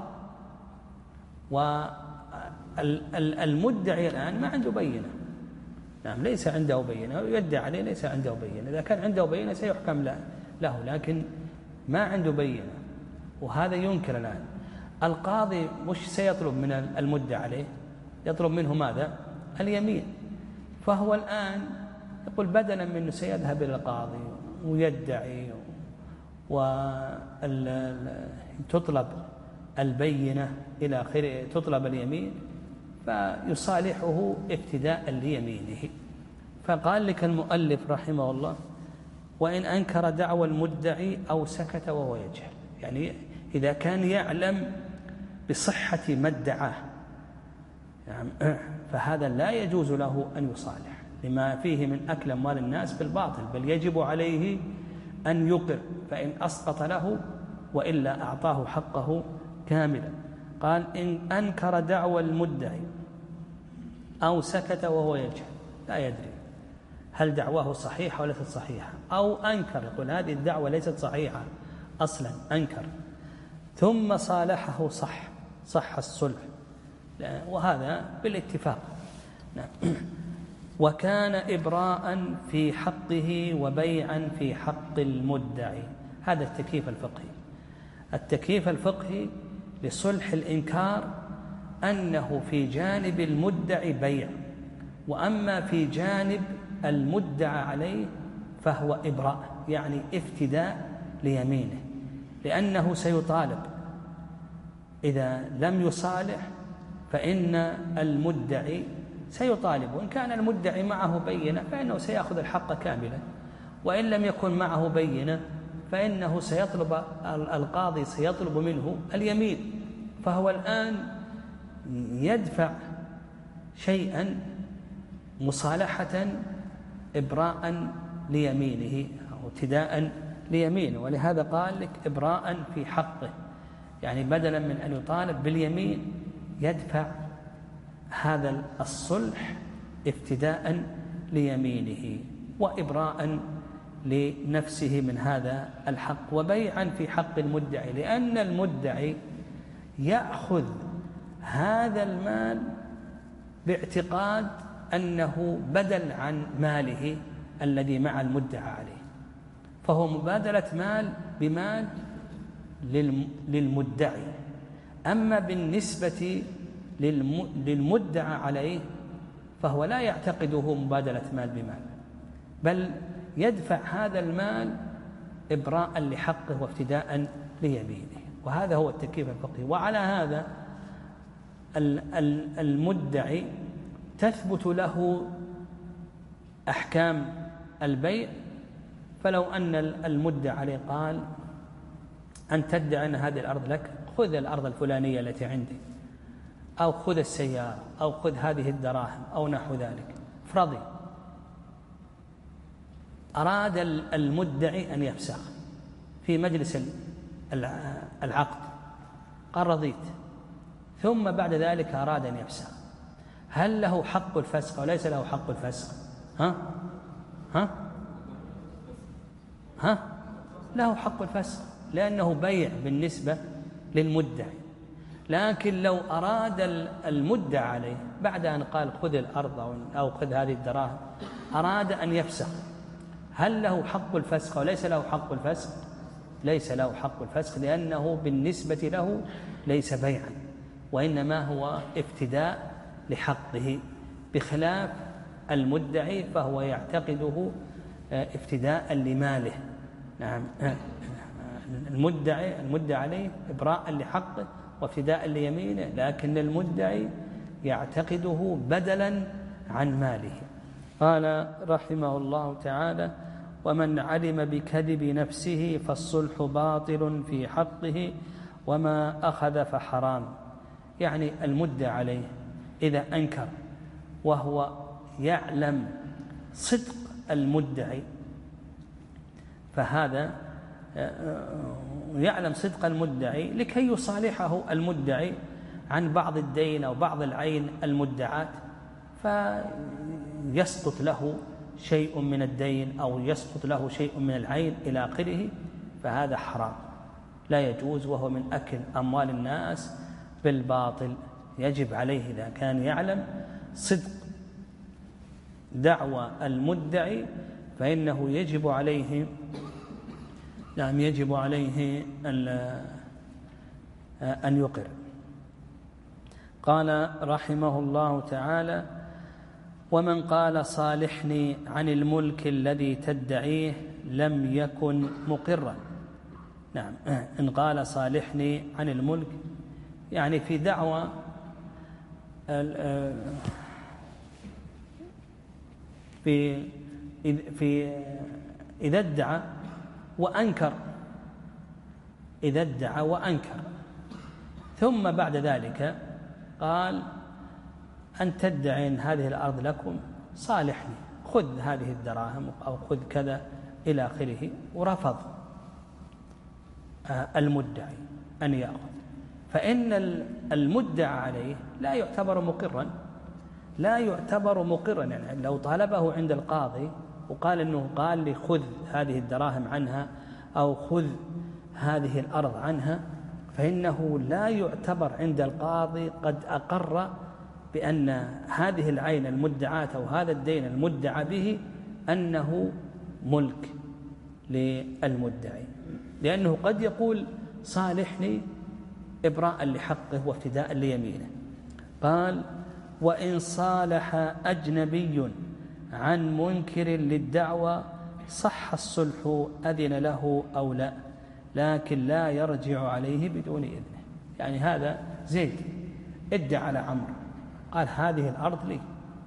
والمدعي الآن ما عنده بينة. نعم، ليس عنده بينة، يدعي عليه ليس عنده بينة. إذا كان عنده بينة سيحكم له، لكن ما عنده بينة، وهذا ينكر الآن. القاضي مش سيطلب من المدعي عليه، يطلب منه ماذا؟ اليمين. فهو الآن يقول بدلا منه سيذهب إلى القاضي ويدعي وتطلب البينة إلى آخره، تطلب اليمين، فيصالحه ابتداء ليمينه. فقال لك المؤلف رحمه الله وإن أنكر دعوى المدعي أو سكت وهو يجهل، يعني إذا كان يعلم بصحة ما ادعاه يعني فهذا لا يجوز له أن يصالح لما فيه من أكل أموال الناس بالباطل، بل يجب عليه أن يقر، فإن أسقط له وإلا أعطاه حقه كاملا. قال إن أنكر دعوى المدعي أو سكت وهو يجهل، لا يدري هل دعواه صحيحة وليست صحيحة، أو أنكر يقول هذه الدعوة ليست صحيحة أصلا، أنكر ثم صالحه صح صح الصلح، وهذا بالاتفاق. وكان إبراء في حقه وبيعا في حق المدعي. هذا التكييف الفقهي. التكييف الفقهي لصلح الإنكار أنه في جانب المدعي بيع، وأما في جانب المدعى عليه فهو إبراء، يعني افتداء ليمينه، لأنه سيطالب إذا لم يصالح فإن المدعي سيطالب، وإن كان المدعي معه بينة فإنه سيأخذ الحق كاملا، وإن لم يكن معه بينة فإنه سيطلب القاضي سيطلب منه اليمين. فهو الآن يدفع شيئا مصالحة إبراء ليمينه أو ابتداء ليمينه، ولهذا قال لك إبراء في حقه، يعني بدلا من أن يطالب باليمين يدفع هذا الصلح افتداء ليمينه وإبراء لنفسه من هذا الحق وبيعا في حق المدعي، لأن المدعي يأخذ هذا المال باعتقاد أنه بدل عن ماله الذي مع المدعى عليه، فهو مبادلة مال بمال للمدعي. أما بالنسبة للمدعى عليه فهو لا يعتقده مبادلة مال بمال، بل يدفع هذا المال إبراء لحقه وافتداء ليمينه، وهذا هو التكييف الفقهي. وعلى هذا المدعي تثبت له أحكام البيع. فلو أن المدعى عليه قال أن تدعي أن هذه الأرض لك، خذ الأرض الفلانية التي عندي، أو خذ السيارة، أو خذ هذه الدراهم، أو نحو ذلك، فرضي أراد المدعي أن يفسخ في مجلس العقد، قال رضيت، ثم بعد ذلك أراد أن يفسخ، هل له حق الفسخ أو ليس له حق الفسخ؟ ها؟ ها؟ ها؟ له حق الفسخ، لأنه بيع بالنسبة للمدعي. لكن لو أراد المدعى عليه بعد أن قال خذ الأرض أو خذ هذه الدراهم أراد أن يفسخ، هل له حق الفسخ أو ليس له حق الفسخ؟ ليس له حق الفسخ، لأنه بالنسبة له ليس بيعا، وإنما هو افتداء لحقه، بخلاف المدعي فهو يعتقده افتداء لماله. نعم، المدعي المدعي عليه إبراء لحقه وافتداء ليمينه، لكن المدعي يعتقده بدلا عن ماله. قال رحمه الله تعالى: ومن علم بكذب نفسه فالصلح باطل في حقه وما أخذ فحرام. يعني المدعي عليه إذا أنكر وهو يعلم صدق المدعي، فهذا يعلم صدق المدعي لكي يصالحه المدعي عن بعض الدين أو بعض العين المدعاة، فيسقط له شيء من الدين أو يسقط له شيء من العين إلى آخره، فهذا حرام لا يجوز، وهو من أكل أموال الناس بالباطل. يجب عليه إذا كان يعلم صدق دعوى المدعي فإنه يجب عليه نعم يجب عليه أن يقر. قال رحمه الله تعالى: ومن قال صالحني عن الملك الذي تدعيه لم يكن مقرا. نعم، إن قال صالحني عن الملك يعني في دعوى في في إذا ادعى وأنكر إذا ادعى وأنكر ثم بعد ذلك قال أن تدعي أن هذه الأرض لكم، صالحني، خذ هذه الدراهم أو خذ كذا إلى آخره، ورفض المدعي أن يأخذ، فإن المدعى عليه لا يعتبر مقرا لا يعتبر مقرا يعني لو طالبه عند القاضي وقال أنه قال لي خذ هذه الدراهم عنها أو خذ هذه الأرض عنها، فإنه لا يعتبر عند القاضي قد أقر بأن هذه العين المدعاة أو هذا الدين المدعى به أنه ملك للمدعي، لأنه قد يقول صالحني إبراء لحقه وافتداء ليمينه. قال: وإن صالح أجنبي عن منكر للدعوى صح الصلح أذن له أو لا، لكن لا يرجع عليه بدون إذنه. يعني هذا زيد ادعى على عمرو، قال هذه الأرض لي،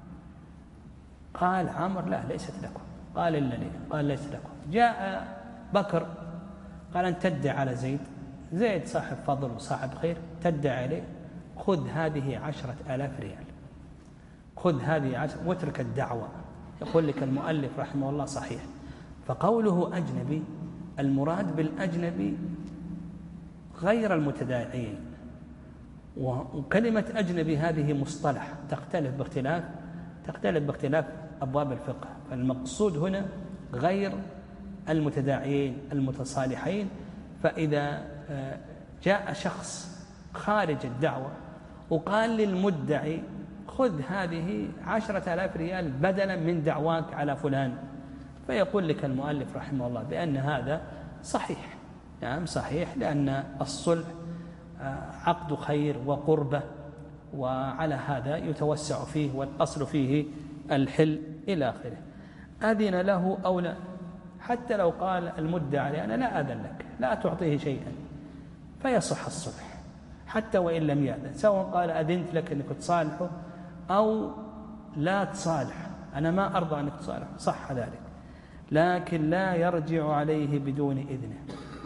قال عمرو لا ليست لكم، قال إلا لي، قال ليست لكم. جاء بكر قال أن تدعي على زيد، زيد صاحب فضل وصاحب خير، تدعي عليه، خذ هذه عشرة آلاف ريال، خذ هذه عشرة واترك الدعوة. يقول لك المؤلف رحمه الله صحيح. فقوله أجنبي المراد بالأجنبي غير المتداعيين، وكلمة أجنبي هذه مصطلح تختلف باختلاف تختلف باختلاف أبواب الفقه. فالمقصود هنا غير المتداعيين المتصالحين. فإذا جاء شخص خارج الدعوة وقال للمدعي خذ هذه عشرة آلاف ريال بدلا من دعواك على فلان، فيقول لك المؤلف رحمه الله بأن هذا صحيح، نعم صحيح، لأن الصلح عقد خير وقربة، وعلى هذا يتوسع فيه والأصل فيه الحل إلى آخره. أذن له أو لا، حتى لو قال المدعي أنا لا أذن لك، لا تعطيه شيئا، فيصح الصلح حتى وإن لم يأذن، سواء قال أذنت لك أنك تصالحه أو لا تصالح، أنا ما أرضى أنك تصالح، صح ذلك، لكن لا يرجع عليه بدون إذنه.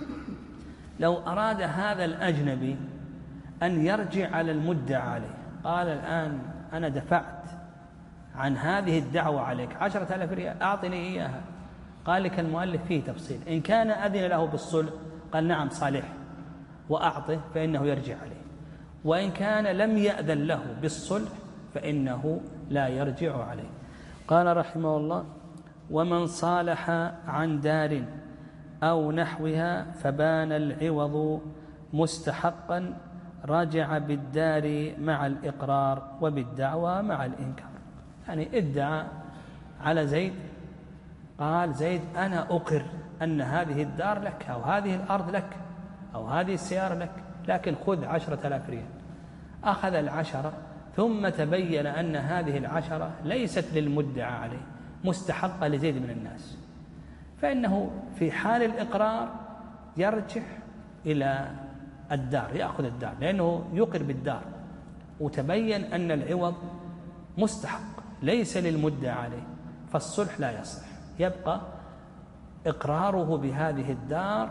لو أراد هذا الأجنبي أن يرجع على المدعى عليه، قال الآن أنا دفعت عن هذه الدعوة عليك عشرة آلاف ريال، أعطني إياها، قال لك المؤلف فيه تفصيل، إن كان أذن له بالصلح قال نعم صالح وأعطه فإنه يرجع عليه، وإن كان لم يأذن له بالصلح فإنه لا يرجع عليه. قال رحمه الله: ومن صالح عن دار أو نحوها فبان العوض مستحقا رجع بالدار مع الإقرار وبالدعوى مع الإنكار. يعني ادعى على زيد، قال زيد أنا أقر أن هذه الدار لك أو هذه الأرض لك أو هذه السيارة لك، لكن خذ عشرة آلاف ريال. أخذ العشرة، ثم تبين أن هذه العشرة ليست للمدعى عليه، مستحقة لزيد من الناس، فإنه في حال الإقرار يرجع إلى الدار، يأخذ الدار، لأنه يقر بالدار، وتبين أن العوض مستحق ليس للمدعى عليه، فالصلح لا يصح، يبقى إقراره بهذه الدار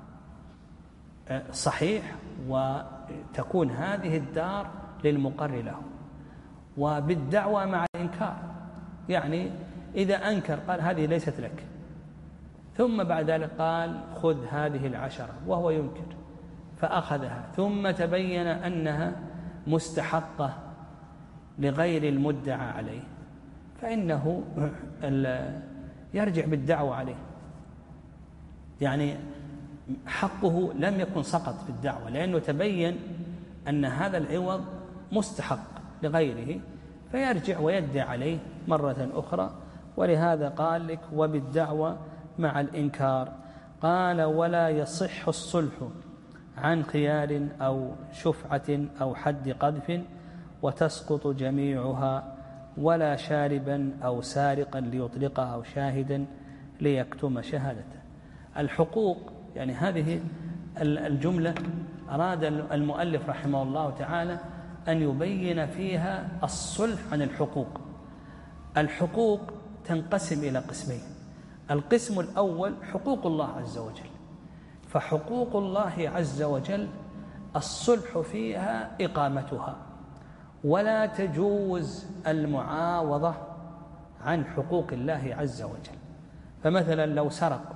صحيح، وتكون هذه الدار للمقر له، وبالدعوى مع الإنكار. يعني إذا أنكر قال هذه ليست لك، ثم بعد ذلك قال خذ هذه العشرة وهو ينكر، فأخذها، ثم تبين أنها مستحقة لغير المدعى عليه، فإنه يرجع بالدعوة عليه. يعني حقه لم يكن سقط في الدعوة، لأنه تبين أن هذا العوض مستحق لغيره، فيرجع ويدعي عليه مرة أخرى. ولهذا قال لك وبالدعوة مع الإنكار. قال ولا يصح الصلح عن خيار أو شفعة أو حد قذف وتسقط جميعها، ولا شاربا أو سارقا ليطلقها أو شاهدا ليكتم شهادته. الحقوق، يعني هذه الجملة أراد المؤلف رحمه الله تعالى أن يبين فيها الصلح عن الحقوق. الحقوق تنقسم إلى قسمين: القسم الأول حقوق الله عز وجل، فحقوق الله عز وجل الصلح فيها إقامتها، ولا تجوز المعاوضة عن حقوق الله عز وجل. فمثلا لو سرق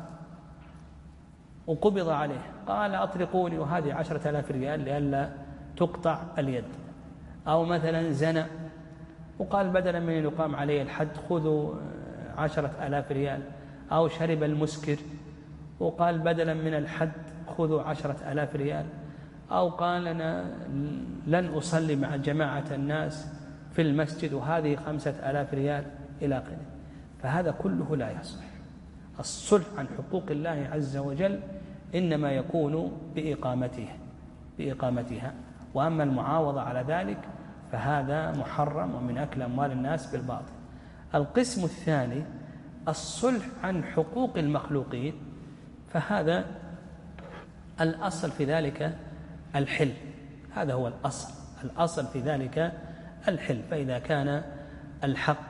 وقبض عليه قال أطلقوني وهذه عشرة آلاف ريال لئلا تقطع اليد، أو مثلا زنى وقال بدلا من يقام عليه الحد خذوا عشرة آلاف ريال، أو شرب المسكر وقال بدلا من الحد خذوا عشرة آلاف ريال، أو قال أنا لن أصلي مع جماعة الناس في المسجد وهذه خمسة آلاف ريال إلى آخره. فهذا كله لا يصح. الصلح عن حقوق الله عز وجل إنما يكون بإقامته بإقامتها، وأما المعاوضة على ذلك فهذا محرم ومن أكل أموال الناس بالباطل. القسم الثاني الصلح عن حقوق المخلوقين، فهذا الأصل في ذلك الحل، هذا هو الأصل الأصل في ذلك الحل. فإذا كان الحق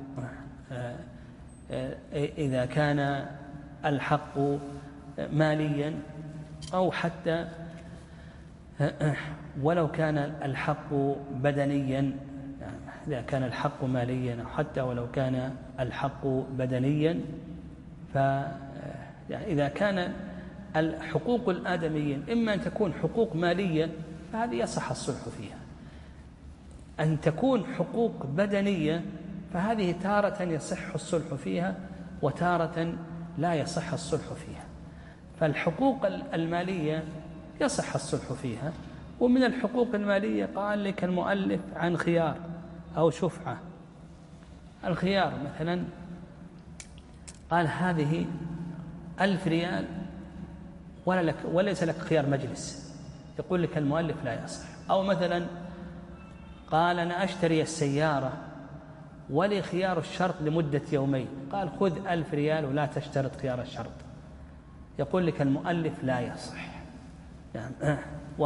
إذا كان الحق ماليا، أو حتى ولو كان الحق بدنيا، إذا كان الحق ماليا أو حتى ولو كان الحق بدنيا، فإذا كان الحقوق الآدميين إما أن تكون حقوق مالية فهذه يصح الصلح فيها. أن تكون حقوق بدنية فهذه تارة يصح الصلح فيها وتارة لا يصح الصلح فيها. فالحقوق المالية يصح الصلح فيها. ومن الحقوق المالية قال لك المؤلف عن خيار أو شفعة. الخيار مثلا قال هذه ألف ريال ولا لك وليس لك خيار مجلس، يقول لك المؤلف لا يصح. أو مثلا قال أنا أشتري السيارة ولي خيار الشرط لمدة يومين، قال خذ ألف ريال ولا تشترط خيار الشرط، يقول لك المؤلف لا يصح. يعني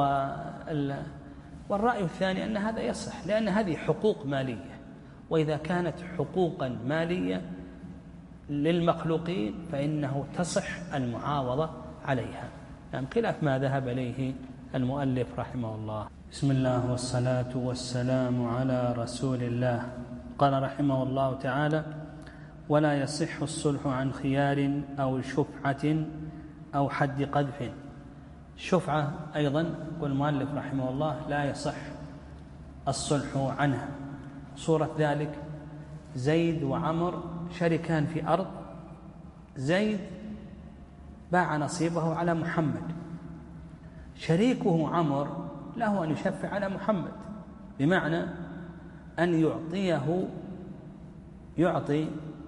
والرأي الثاني أن هذا يصح، لأن هذه حقوق مالية، وإذا كانت حقوقا مالية للمخلوقين فإنه تصح المعاوضة عليها، يعني خلاف ما ذهب إليه المؤلف رحمه الله. بسم الله والصلاة والسلام على رسول الله. قال رحمه الله تعالى: ولا يصح الصلح عن خيار أو شفعة أو حد قذف. الشفعة أيضا يقول المؤلف رحمه الله لا يصح الصلح عنها. صورة ذلك زيد وعمر شركان في أرض، زيد باع نصيبه على محمد، شريكه عمر له أن يشفع على محمد، بمعنى أن يعطيه يعطي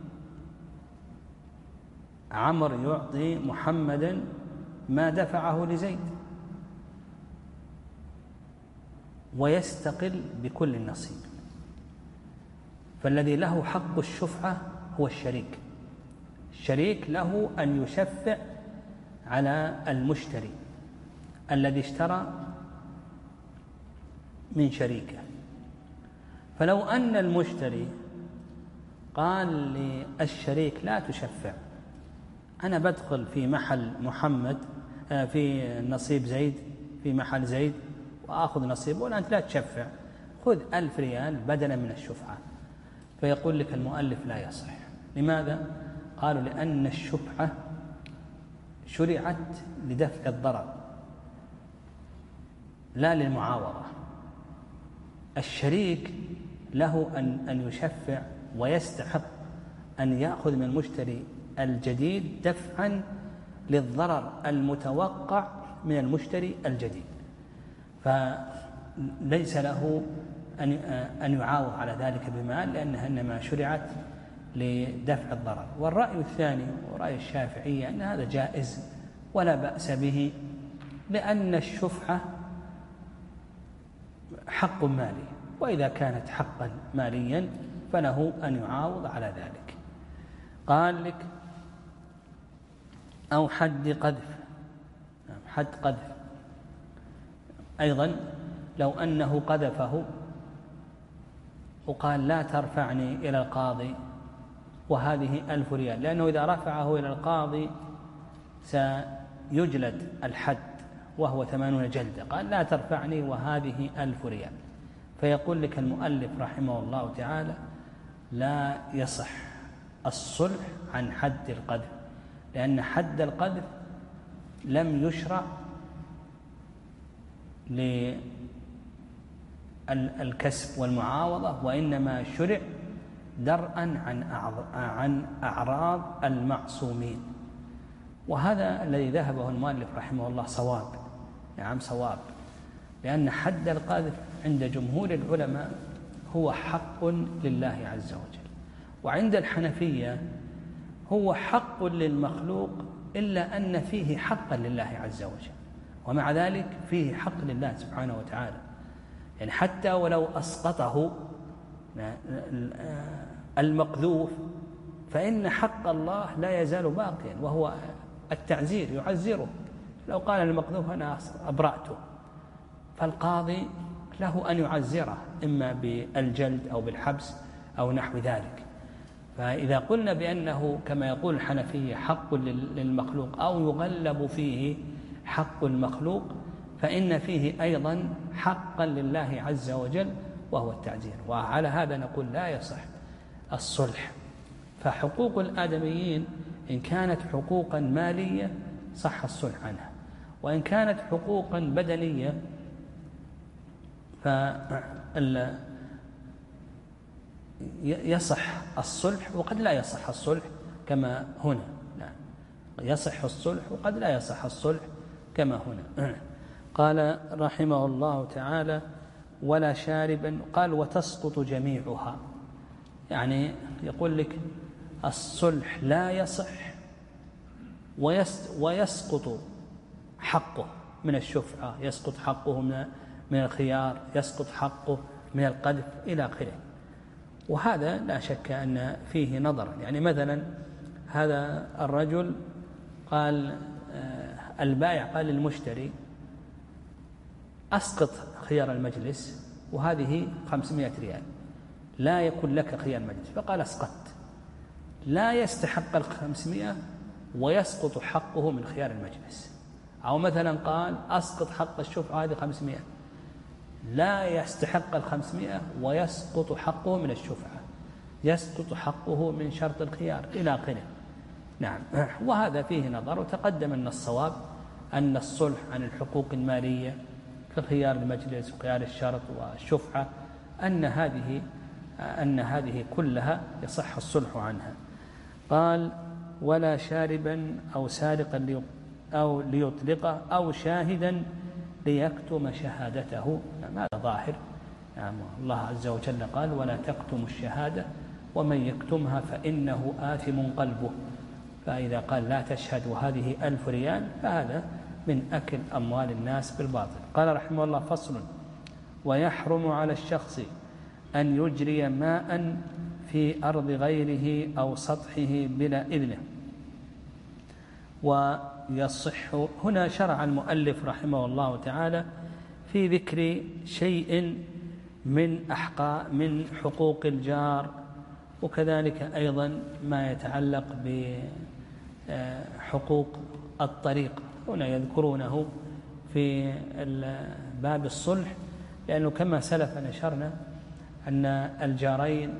عمر يعطي محمدا ما دفعه لزيد ويستقل بكل النصيب. فالذي له حق الشفعة هو الشريك. الشريك له أن يشفع على المشتري الذي اشترى من شريكه. فلو أن المشتري قال للشريك لا تشفع، أنا بدخل في محل محمد في نصيب زيد في محل زيد وآخذ نصيبه ولا أنت لا تشفع، خذ ألف ريال بدلا من الشفعة، فيقول لك المؤلف لا يصح. لماذا؟ قالوا لأن الشفعة شرعت لدفع الضرر لا للمعاوضة. الشريك له أن أن يشفع ويستحق أن يأخذ من المشتري الجديد دفعا للضرر المتوقع من المشتري الجديد، فليس له أن أن يعاوض على ذلك بمال، لأنها إنما شرعت لدفع الضرر. والرأي الثاني ورأي الشافعية أن هذا جائز ولا بأس به، لأن الشفعة حق مالي، وإذا كانت حقا ماليا فله أن يعاوض على ذلك. قال لك أو حد قذف. حد قذف أيضا لو أنه قذفه وقال لا ترفعني إلى القاضي وهذه ألف ريال، لأنه إذا رفعه إلى القاضي سيجلد الحد وهو ثمانون جلدة، قال لا ترفعني وهذه ألف ريال، فيقول لك المؤلف رحمه الله تعالى لا يصح الصلح عن حد القذف، لأن حد القذف لم يشرع للكسب والمعاوضة، وإنما شرع درءا عن أعراض المعصومين. وهذا الذي ذهبه المؤلف رحمه الله صواب، نعم صواب، لأن حد القذف عند جمهور العلماء هو حق لله عز وجل، وعند الحنفية هو حق للمخلوق إلا أن فيه حقا لله عز وجل، ومع ذلك فيه حق لله سبحانه وتعالى، يعني حتى ولو أسقطه المقذوف فإن حق الله لا يزال باقيا، وهو التعزير، يعزره. لو قال المقذوف أنا أبرأته، فالقاضي له أن يعزره إما بالجلد أو بالحبس أو نحو ذلك. فإذا قلنا بأنه كما يقول الحنفية حق للمخلوق أو يغلب فيه حق المخلوق، فإن فيه أيضا حقا لله عز وجل وهو التعزير. وعلى هذا نقول لا يصح الصلح. فحقوق الآدميين إن كانت حقوقا مالية صح الصلح عنها، وإن كانت حقوقا بدنية فيصح الصلح وقد لا يصح الصلح كما هنا، نعم يصح الصلح وقد لا يصح الصلح كما هنا. قال رحمه الله تعالى: ولا شاربا. قال: وتسقط جميعها، يعني يقول لك الصلح لا يصح ويسقط حقه من الشفعة، يسقط حقه من الخيار، يسقط حقه من القذف إلى آخره. وهذا لا شك أن فيه نظرا. يعني مثلا هذا الرجل قال، البائع قال للمشتري: أسقط خيار المجلس وهذه خمسمائة ريال، لا يكون لك خيار مجلس. فقال: أسقطت. لا يستحق الخمسمائة ويسقط حقه من خيار المجلس. أو مثلا قال: أسقط حق الشفعة هذه خمسمائة، لا يستحق الخمسمائة ويسقط حقه من الشفعة، يسقط حقه من شرط الخيار إلى آخره. نعم. وهذا فيه نظر. وتقدم أن الصواب أن الصلح عن الحقوق المالية كخيار المجلس وخيار الشرط والشفعة أن هذه أن هذه كلها يصح الصلح عنها. قال: ولا شاربا أو سارقا أو ليطلقه أو شاهدا ليكتم شهادته. هذا ظاهر. يعني الله عز وجل قال: ولا تكتم الشهادة ومن يكتمها فإنه آثم قلبه. فإذا قال لا تشهد وهذه ألف ريال فهذا من أكل أموال الناس بالباطل. قال رحمه الله: فصل: ويحرم على الشخص أن يجري ماء في أرض غيره أو سطحه بلا إذنه. ويصح. هنا شرع المؤلف رحمه الله تعالى في ذكر شيء من أحقاء من حقوق الجار، وكذلك أيضا ما يتعلق بحقوق الطريق. هنا يذكرونه في باب الصلح، لأنه كما سلف نشرنا أن الجارين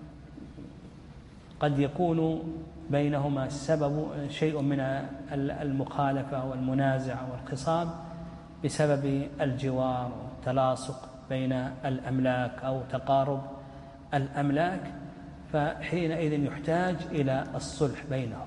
قد يكون بينهما السبب شيء من المخالفة والمنازع والخصام بسبب الجوار والتلاصق بين الأملاك أو تقارب الأملاك، فحينئذ يحتاج إلى الصلح بينهم.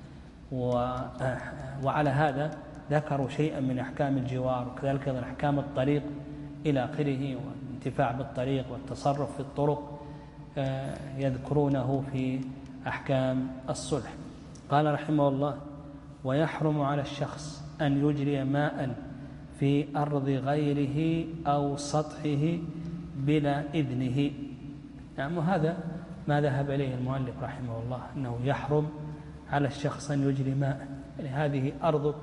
وعلى هذا ذكروا شيئا من أحكام الجوار، وكذلك أيضا أحكام الطريق إلى آخره، والانتفاع بالطريق والتصرف في الطرق يذكرونه في أحكام الصلح. قال رحمه الله: ويحرم على الشخص أن يجري ماء في أرض غيره أو سطحه بلا إذنه. نعم. وهذا ما ذهب إليه المؤلف رحمه الله، أنه يحرم على الشخص أن يجري ماء. يعني هذه أرضك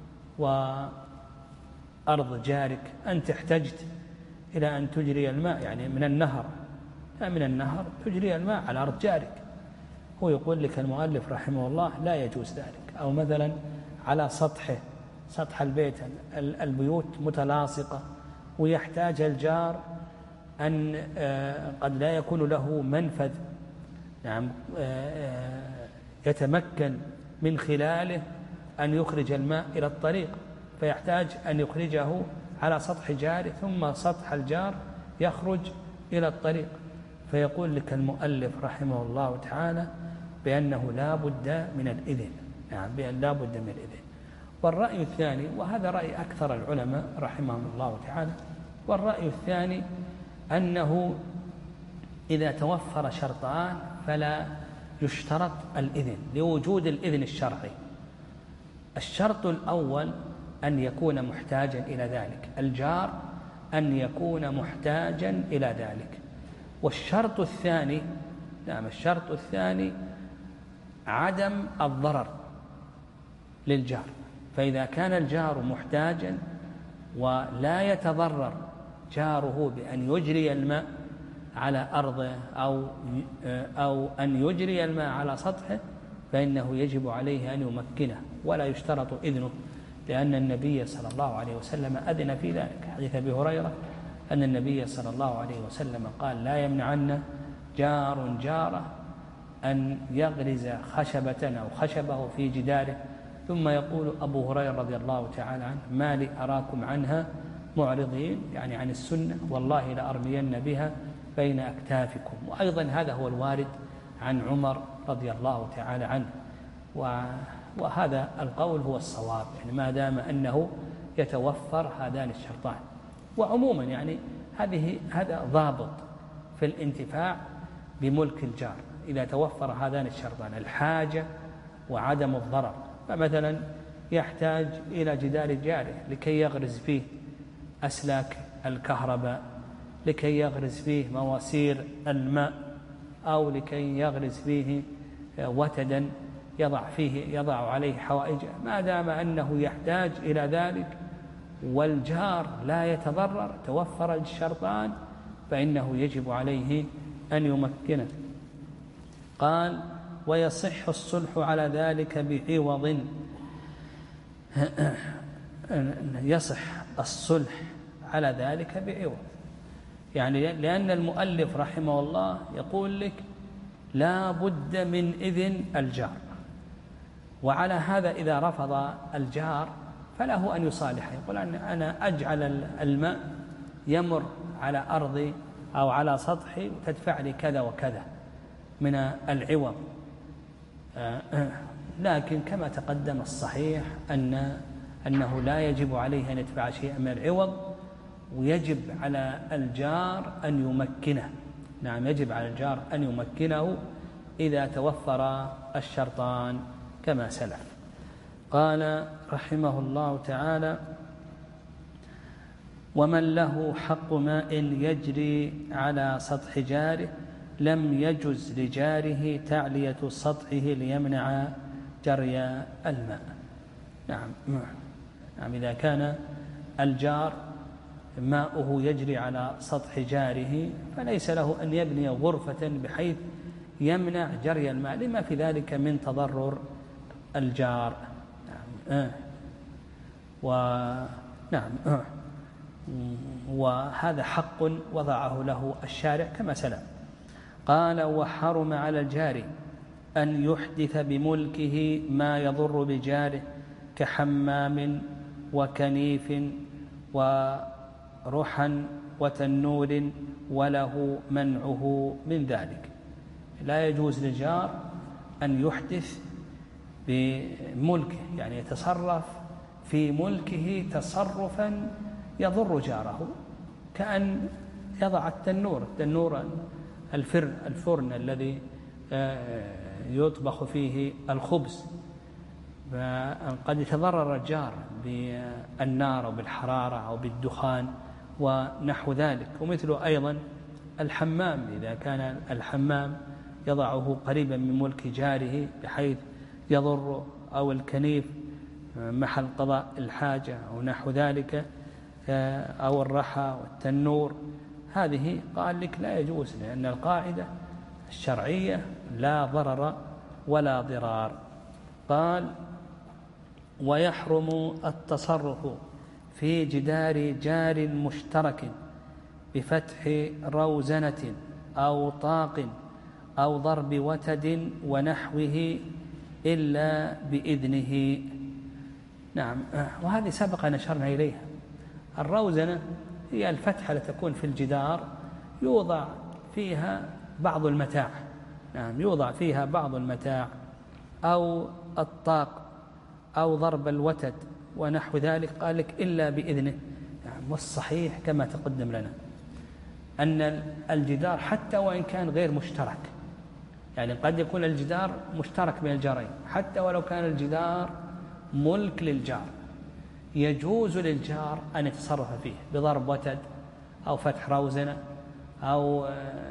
وأرض جارك، أنت احتجت إلى أن تجري الماء، يعني من النهر من النهر تجري الماء على أرض جارك. هو يقول لك المؤلف رحمه الله لا يجوز ذلك. أو مثلا على سطحه، سطح البيت، البيوت متلاصقة ويحتاج الجار أن قد لا يكون له منفذ نعم يتمكن من خلاله أن يخرج الماء إلى الطريق، فيحتاج أن يخرجه على سطح جاره، ثم سطح الجار يخرج إلى الطريق. فيقول لك المؤلف رحمه الله تعالى بأنه لا بد من الإذن، يعني بأن لا بد من الإذن. والرأي الثاني، وهذا رأي أكثر العلماء رحمهم الله تعالى، والرأي الثاني أنه إذا توفر شرطان فلا يشترط الإذن لوجود الإذن الشرعي. الشرط الأول أن يكون محتاجا إلى ذلك، الجار أن يكون محتاجا إلى ذلك. والشرط الثاني نعم الشرط الثاني عدم الضرر للجار. فإذا كان الجار محتاجا ولا يتضرر جاره بأن يجري الماء على أرضه أو أو أن يجري الماء على سطحه، فإنه يجب عليه أن يمكنه ولا يشترط إذنه، لأن النبي صلى الله عليه وسلم أذن في ذلك. حديث أبي هريرة أن النبي صلى الله عليه وسلم قال: لا يمنعن جار جاره أن يغرز خشبة أو خشبه في جداره. ثم يقول أبو هريرة رضي الله تعالى عنه: ما لي أراكم عنها معرضين يعني عن السنة والله لأرمين بها بين أكتافكم. وأيضا هذا هو الوارد عن عمر رضي الله تعالى عنه، وهذا القول هو الصواب، يعني ما دام أنه يتوفر هذان الشرطان. وعموما يعني هذه هذا ضابط في الانتفاع بملك الجار، إذا توفر هذان الشرطان الحاجة وعدم الضرر. فمثلا يحتاج إلى جدار جاره لكي يغرز فيه أسلاك الكهرباء، لكي يغرز فيه مواسير الماء، أو لكي يغرز فيه وتدا يضع فيه يضع عليه حوائجه. ما دام أنه يحتاج إلى ذلك والجار لا يتضرر، توفر الشرطان، فإنه يجب عليه أن يمكنه. قال: ويصح الصلح على ذلك بعوض. يصح الصلح على ذلك بعوض، يعني لأن المؤلف رحمه الله يقول لك لا بد من إذن الجار، وعلى هذا إذا رفض الجار فله أن يصالحه، يقول أنا أجعل الماء يمر على أرضي أو على سطحي وتدفع لي كذا وكذا من العوض. لكن كما تقدم الصحيح أن أنه لا يجب عليه أن يدفع شيئا من العوض، ويجب على الجار أن يمكنه. نعم، يجب على الجار أن يمكنه إذا توفر الشرطان كما سلف. قال رحمه الله تعالى: ومن له حق ماء يجري على سطح جاره لم يجز لجاره تعلية سطحه ليمنع جري الماء. نعم نعم إذا كان الجار ماؤه يجري على سطح جاره فليس له أن يبني غرفة بحيث يمنع جري الماء لما في ذلك من تضرر الجار. نعم آه. ونعم آه. وهذا حق وضعه له الشارع كما سلم. قال: وحرم على الجار أن يحدث بملكه ما يضر بجاره كحمام وكنيف ورحا وتنور، وله منعه من ذلك. لا يجوز للجار أن يحدث بملكه، يعني يتصرف في ملكه تصرفا يضر جاره، كأن يضع التنور التنور الفرن الفرن الذي يطبخ فيه الخبز، قد يتضرر الجار بالنار أو بالحرارة أو بالدخان ونحو ذلك. ومثل أيضا الحمام، إذا كان الحمام يضعه قريبا من ملك جاره بحيث يضر، أو الكنيف محل قضاء الحاجة أو نحو ذلك، أو الرحى والتنور، هذه قال لك لا يجوز، لأن القاعدة الشرعية لا ضرر ولا ضرار. قال: ويحرم التصرف في جدار جار مشترك بفتح روزنة أو طاق أو ضرب وتد ونحوه إلا بإذنه. نعم، وهذه سبق نشرنا إليها. الروزنة هي الفتحة التي تكون في الجدار يوضع فيها بعض المتاع. نعم، يوضع فيها بعض المتاع، أو الطاق أو ضرب الوتد ونحو ذلك. قال لك إلا بإذنه. نعم، والصحيح كما تقدم لنا أن الجدار حتى وإن كان غير مشترك، يعني قد يكون الجدار مشترك بين الجارين، حتى ولو كان الجدار ملك للجار، يجوز للجار أن يتصرف فيه بضرب وتد أو فتح روزنة، أو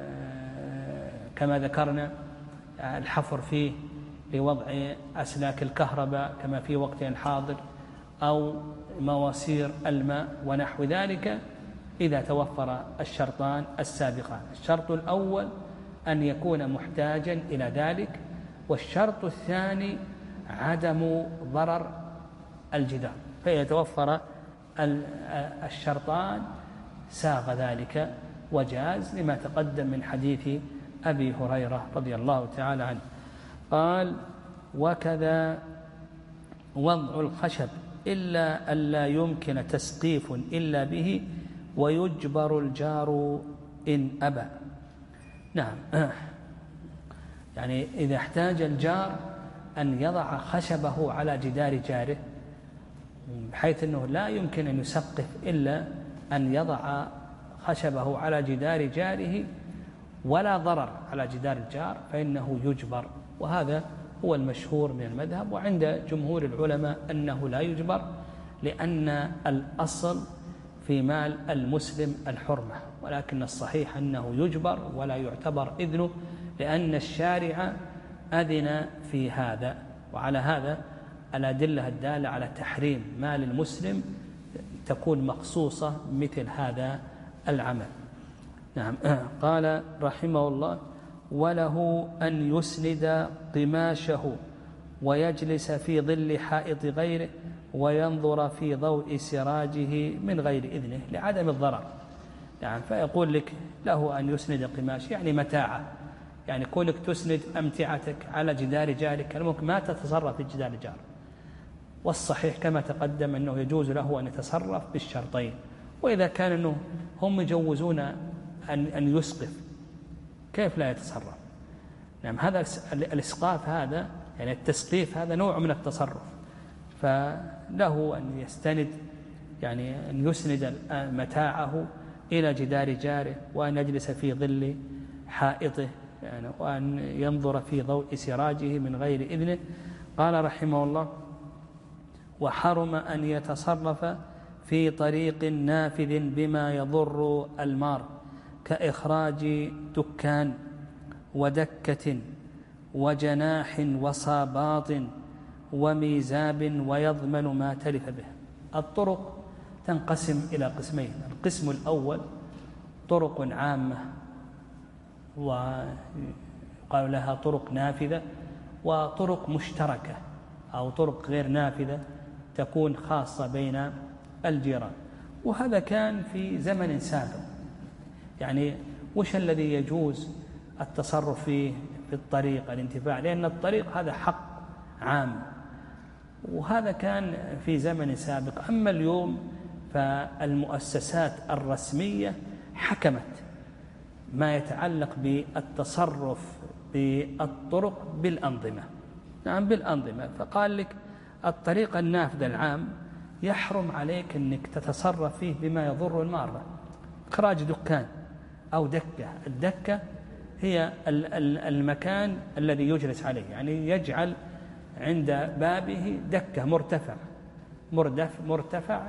كما ذكرنا الحفر فيه لوضع أسلاك الكهرباء كما في وقتنا الحاضر، أو مواسير الماء ونحو ذلك، إذا توفر الشرطان السابقان. الشرط الأول أن يكون محتاجا إلى ذلك، والشرط الثاني عدم ضرر الجدار. فإذا توفر الشرطان ساغ ذلك وجاز، لما تقدم من حديث أبي هريرة رضي الله تعالى عنه. قال: وكذا وضع الخشب إلا ألا يمكن تسقيف إلا به ويجبر الجار إن أبى. نعم، يعني إذا احتاج الجار أن يضع خشبه على جدار جاره بحيث أنه لا يمكن أن يسقف إلا أن يضع خشبه على جدار جاره ولا ضرر على جدار الجار فإنه يجبر، وهذا هو المشهور من المذهب. وعند جمهور العلماء أنه لا يجبر، لأن الأصل في مال المسلم الحرمة، ولكن الصحيح أنه يجبر ولا يعتبر إذنه، لأن الشارع أذن في هذا. وعلى هذا الأدلة الدالة على تحريم مال المسلم تكون مخصوصة مثل هذا العمل. نعم. قال رحمه الله: وله أن يسند قماشه ويجلس في ظل حائط غيره وينظر في ضوء سراجه من غير إذنه لعدم الضرر. نعم، فيقول لك له أن يسند قماش يعني متاعه، يعني كونك تسند أمتعتك على جدار جارك الممكن ما تتصرف في جدار جار، والصحيح كما تقدم أنه يجوز له أن يتصرف بالشرطين. وإذا كان أنه هم يجوزون أن أن يسقف كيف لا يتصرف؟ نعم، هذا الإسقاف هذا يعني التسقيف هذا نوع من التصرف، فله أن يستند يعني أن يسند متاعه إلى جدار جاره وأن يجلس في ظل حائطه يعني وأن ينظر في ضوء سراجه من غير إذنه. قال رحمه الله: وحرم أن يتصرف في طريق نافذ بما يضر المار كإخراج دكان ودكة وجناح وصاباط وميزاب ويضمن ما تلف به. الطرق تنقسم إلى قسمين: القسم الأول طرق عامة وقال لها طرق نافذة، وطرق مشتركة أو طرق غير نافذة تكون خاصة بين الجيران. وهذا كان في زمن سابق، يعني وش الذي يجوز التصرف فيه في الطريق الانتفاع، لأن الطريق هذا حق عام، وهذا كان في زمن سابق. أما اليوم فالمؤسسات الرسمية حكمت ما يتعلق بالتصرف بالطرق بالأنظمة. نعم، بالأنظمة. فقال لك الطريق النافذ العام يحرم عليك أنك تتصرف فيه بما يضر المارة، إخراج دكان أو دكة. الدكة هي المكان الذي يجلس عليه، يعني يجعل عند بابه دكة مرتفع مردف مرتفع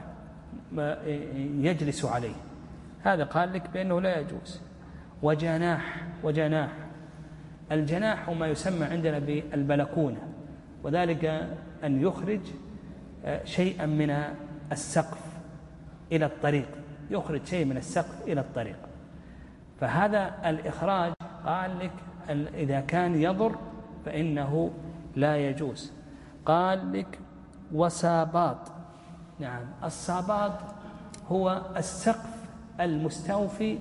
يجلس عليه، هذا قال لك بأنه لا يجوز. وجناح وجناح الجناح ما يسمى عندنا بالبلكونة، وذلك أن يخرج شيئا من السقف إلى الطريق، يخرج شيء من السقف إلى الطريق. فهذا الإخراج قال لك إذا كان يضر فإنه لا يجوز. قال لك وساباط. نعم، الساباط هو السقف المستوفي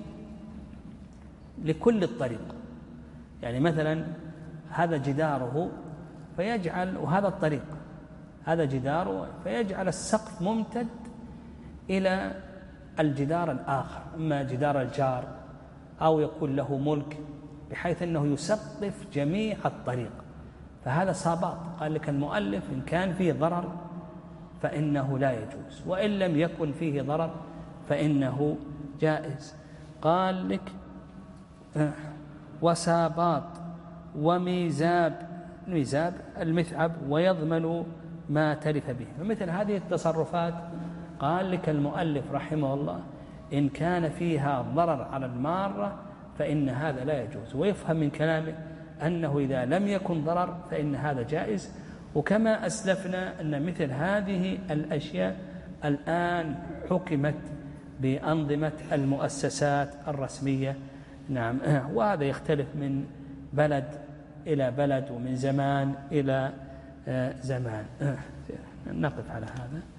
لكل الطريق، يعني مثلا هذا جداره فيجعل، وهذا الطريق هذا جداره فيجعل السقف ممتد إلى الجدار الآخر، إما جدار الجار أو يكون له ملك بحيث أنه يسقف جميع الطريق، فهذا ساباط. قال لك المؤلف إن كان فيه ضرر فإنه لا يجوز، وإن لم يكن فيه ضرر فإنه جائز. قال لك وساباط وميزاب، ميزاب المثعب، ويضمن ما تلف به. فمثل هذه التصرفات قال لك المؤلف رحمه الله إن كان فيها ضرر على المارة فإن هذا لا يجوز، ويفهم من كلامه أنه إذا لم يكن ضرر فإن هذا جائز. وكما أسلفنا أن مثل هذه الأشياء الآن حكمت بأنظمة المؤسسات الرسمية. نعم، وهذا يختلف من بلد إلى بلد ومن زمان إلى زمان. نقف على هذا.